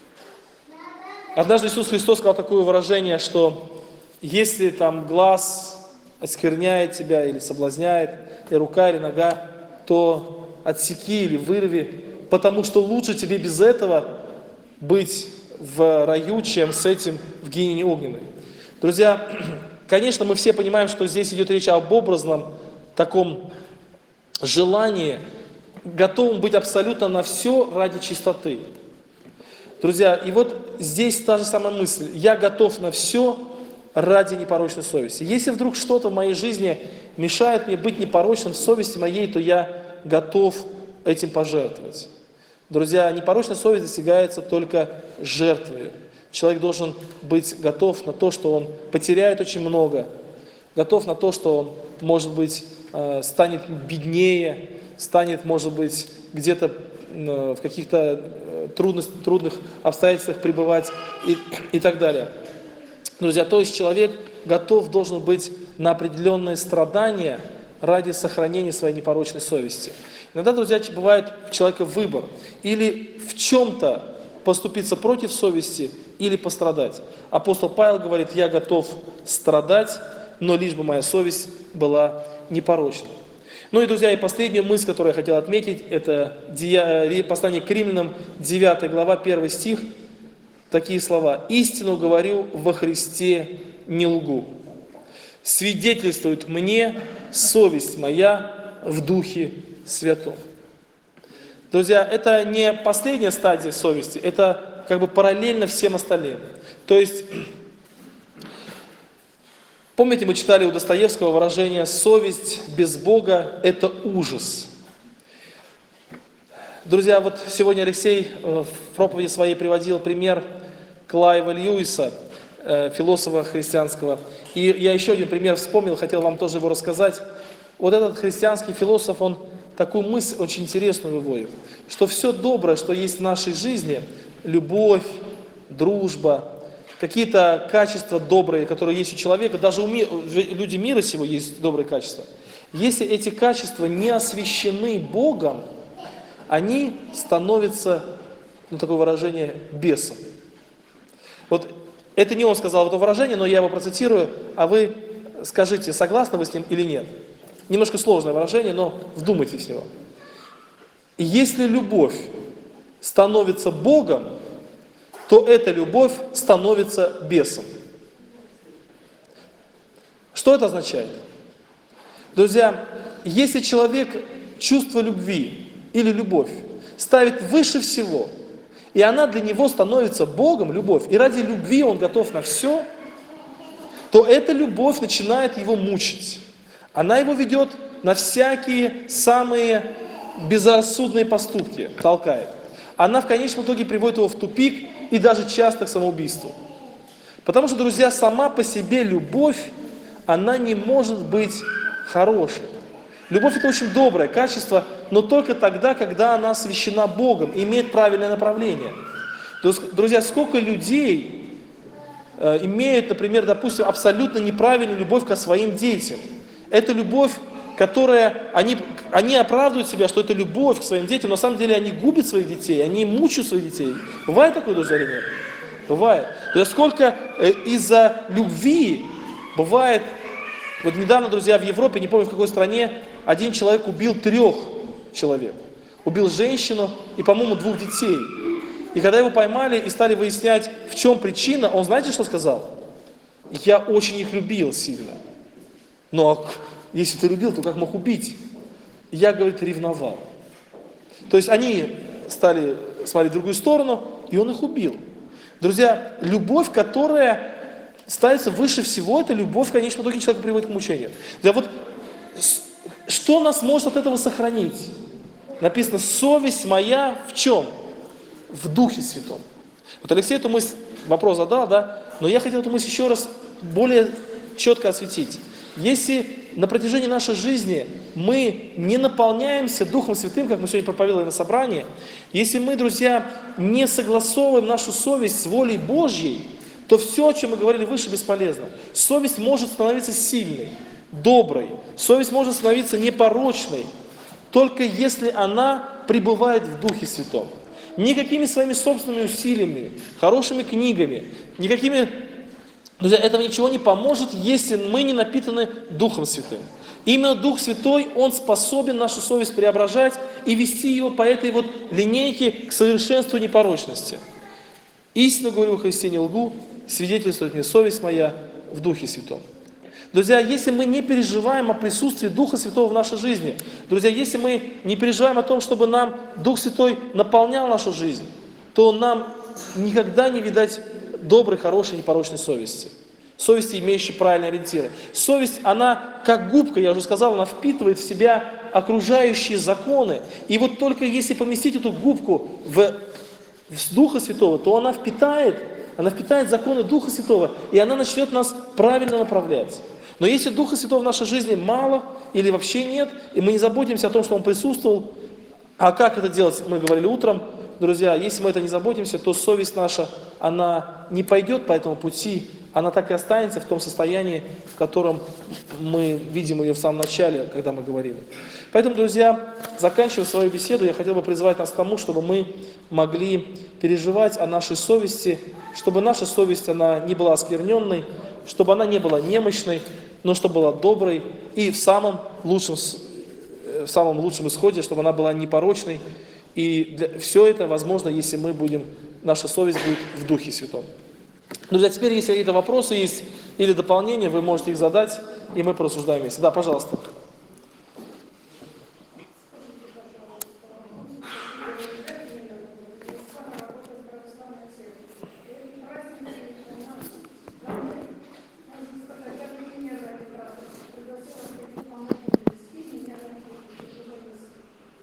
Однажды Иисус Христос сказал такое выражение, что если там глаз оскверняет тебя или соблазняет, и рука, или нога, то отсеки или вырви, потому что лучше тебе без этого быть в раю, чем с этим в гиене огненной. Друзья, конечно, мы все понимаем, что здесь идет речь об образном таком желании, готовым быть абсолютно на все ради чистоты. Друзья, и вот здесь та же самая мысль. Я готов на все ради непорочной совести. Если вдруг что-то в моей жизни мешает мне быть непорочным в совести моей, то я готов этим пожертвовать. Друзья, непорочная совесть достигается только жертвой. Человек должен быть готов на то, что он потеряет очень много, готов на то, что он, может быть, станет беднее, станет, может быть, где-то в каких-то трудных обстоятельствах пребывать и так далее. Друзья, то есть человек должен быть на определенные страдания ради сохранения своей непорочной совести. Иногда, друзья, бывает у человека выбор. Или в чем-то поступиться против совести, или пострадать. Апостол Павел говорит: я готов страдать, но лишь бы моя совесть была непорочной. Ну и, друзья, и последняя мысль, которую я хотел отметить, это послание к Римлянам, 9 глава, 1 стих. Такие слова: «Истину говорю во Христе, не лгу. Свидетельствует мне совесть моя в Духе Святом». Друзья, это не последняя стадия совести, это как бы параллельно всем остальным. То есть, помните, мы читали у Достоевского выражение «совесть без Бога – это ужас». Друзья, вот сегодня Алексей в проповеди своей приводил пример Клайва Льюиса, философа христианского. И я еще один пример вспомнил, хотел вам тоже его рассказать. Вот этот христианский философ, он такую мысль очень интересную выводит, что все доброе, что есть в нашей жизни, любовь, дружба, какие-то качества добрые, которые есть у человека, даже люди мира сего есть добрые качества. Если эти качества не освящены Богом, они становятся, такое выражение, бесом. Вот это не он сказал это выражение, но я его процитирую, а вы скажите, согласны вы с ним или нет. Немножко сложное выражение, но вдумайтесь в него. Если любовь становится Богом, то эта любовь становится бесом. Что это означает? Друзья, если человек чувство любви или любовь ставит выше всего, и она для него становится Богом, любовь, и ради любви он готов на все, то эта любовь начинает его мучить. Она его ведет на всякие самые безрассудные поступки, толкает. Она в конечном итоге приводит его в тупик и даже часто к самоубийству. Потому что, друзья, сама по себе любовь, она не может быть хорошей. Любовь – это очень доброе качество, но только тогда, когда она освящена Богом, имеет правильное направление. Друзья, сколько людей имеют, например, допустим, абсолютно неправильную любовь к своим детям. Это любовь, которая, они оправдывают себя, что это любовь к своим детям, но на самом деле они губят своих детей, они мучают своих детей. Бывает такое, друзья, или нет? Бывает. То есть сколько из-за любви бывает, вот недавно, друзья, в Европе, не помню в какой стране, один человек убил 3 человек. Убил женщину и, по-моему, 2 детей. И когда его поймали и стали выяснять, в чем причина, он, знаете, что сказал? Я очень их любил сильно. Но если ты любил, то как мог убить? Я, говорит, ревновал. То есть они стали смотреть в другую сторону, и он их убил. Друзья, любовь, которая ставится выше всего, это любовь, в конечном итоге, человека приводит к мучению. Да вот что нас может от этого сохранить? Написано: совесть моя в чем? В Духе Святом. Вот Алексей эту мысль, вопрос задал, да? Но я хотел эту мысль еще раз более четко осветить. Если на протяжении нашей жизни мы не наполняемся Духом Святым, как мы сегодня проповедовали на собрании, если мы, друзья, не согласовываем нашу совесть с волей Божьей, то все, о чем мы говорили выше, бесполезно. Совесть может становиться сильной, доброй. Совесть может становиться непорочной, только если она пребывает в Духе Святом. Никакими своими собственными усилиями, хорошими книгами, никакими... Друзья, этого ничего не поможет, если мы не напитаны Духом Святым. Именно Дух Святой, Он способен нашу совесть преображать и вести ее по этой вот линейке к совершенству непорочности. Истинно говорю во Христе, не лгу, свидетельствует мне совесть моя в Духе Святом. Друзья, если мы не переживаем о присутствии Духа Святого в нашей жизни, друзья, если мы не переживаем о том, чтобы нам Дух Святой наполнял нашу жизнь, то нам никогда не видать доброй, хорошей, непорочной совести. Совести, имеющей правильные ориентиры. Совесть, она как губка, я уже сказал, она впитывает в себя окружающие законы. И вот только если поместить эту губку в Духа Святого, то она впитает законы Духа Святого, и она начнет нас правильно направлять. Но если Духа Святого в нашей жизни мало или вообще нет, и мы не заботимся о том, что Он присутствовал, а как это делать, мы говорили утром, друзья, если мы это не заботимся, то совесть наша, она не пойдет по этому пути, она так и останется в том состоянии, в котором мы видим ее в самом начале, когда мы говорили. Поэтому, друзья, заканчивая свою беседу, я хотел бы призвать нас к тому, чтобы мы могли переживать о нашей совести, чтобы наша совесть, она не была оскверненной, чтобы она не была немощной, но чтобы была доброй и в самом лучшем исходе, чтобы она была непорочной. И все это возможно, если наша совесть будет в Духе Святом. Друзья, теперь, если какие-то вопросы есть или дополнения, вы можете их задать, и мы порассуждаем вместе. Да, пожалуйста.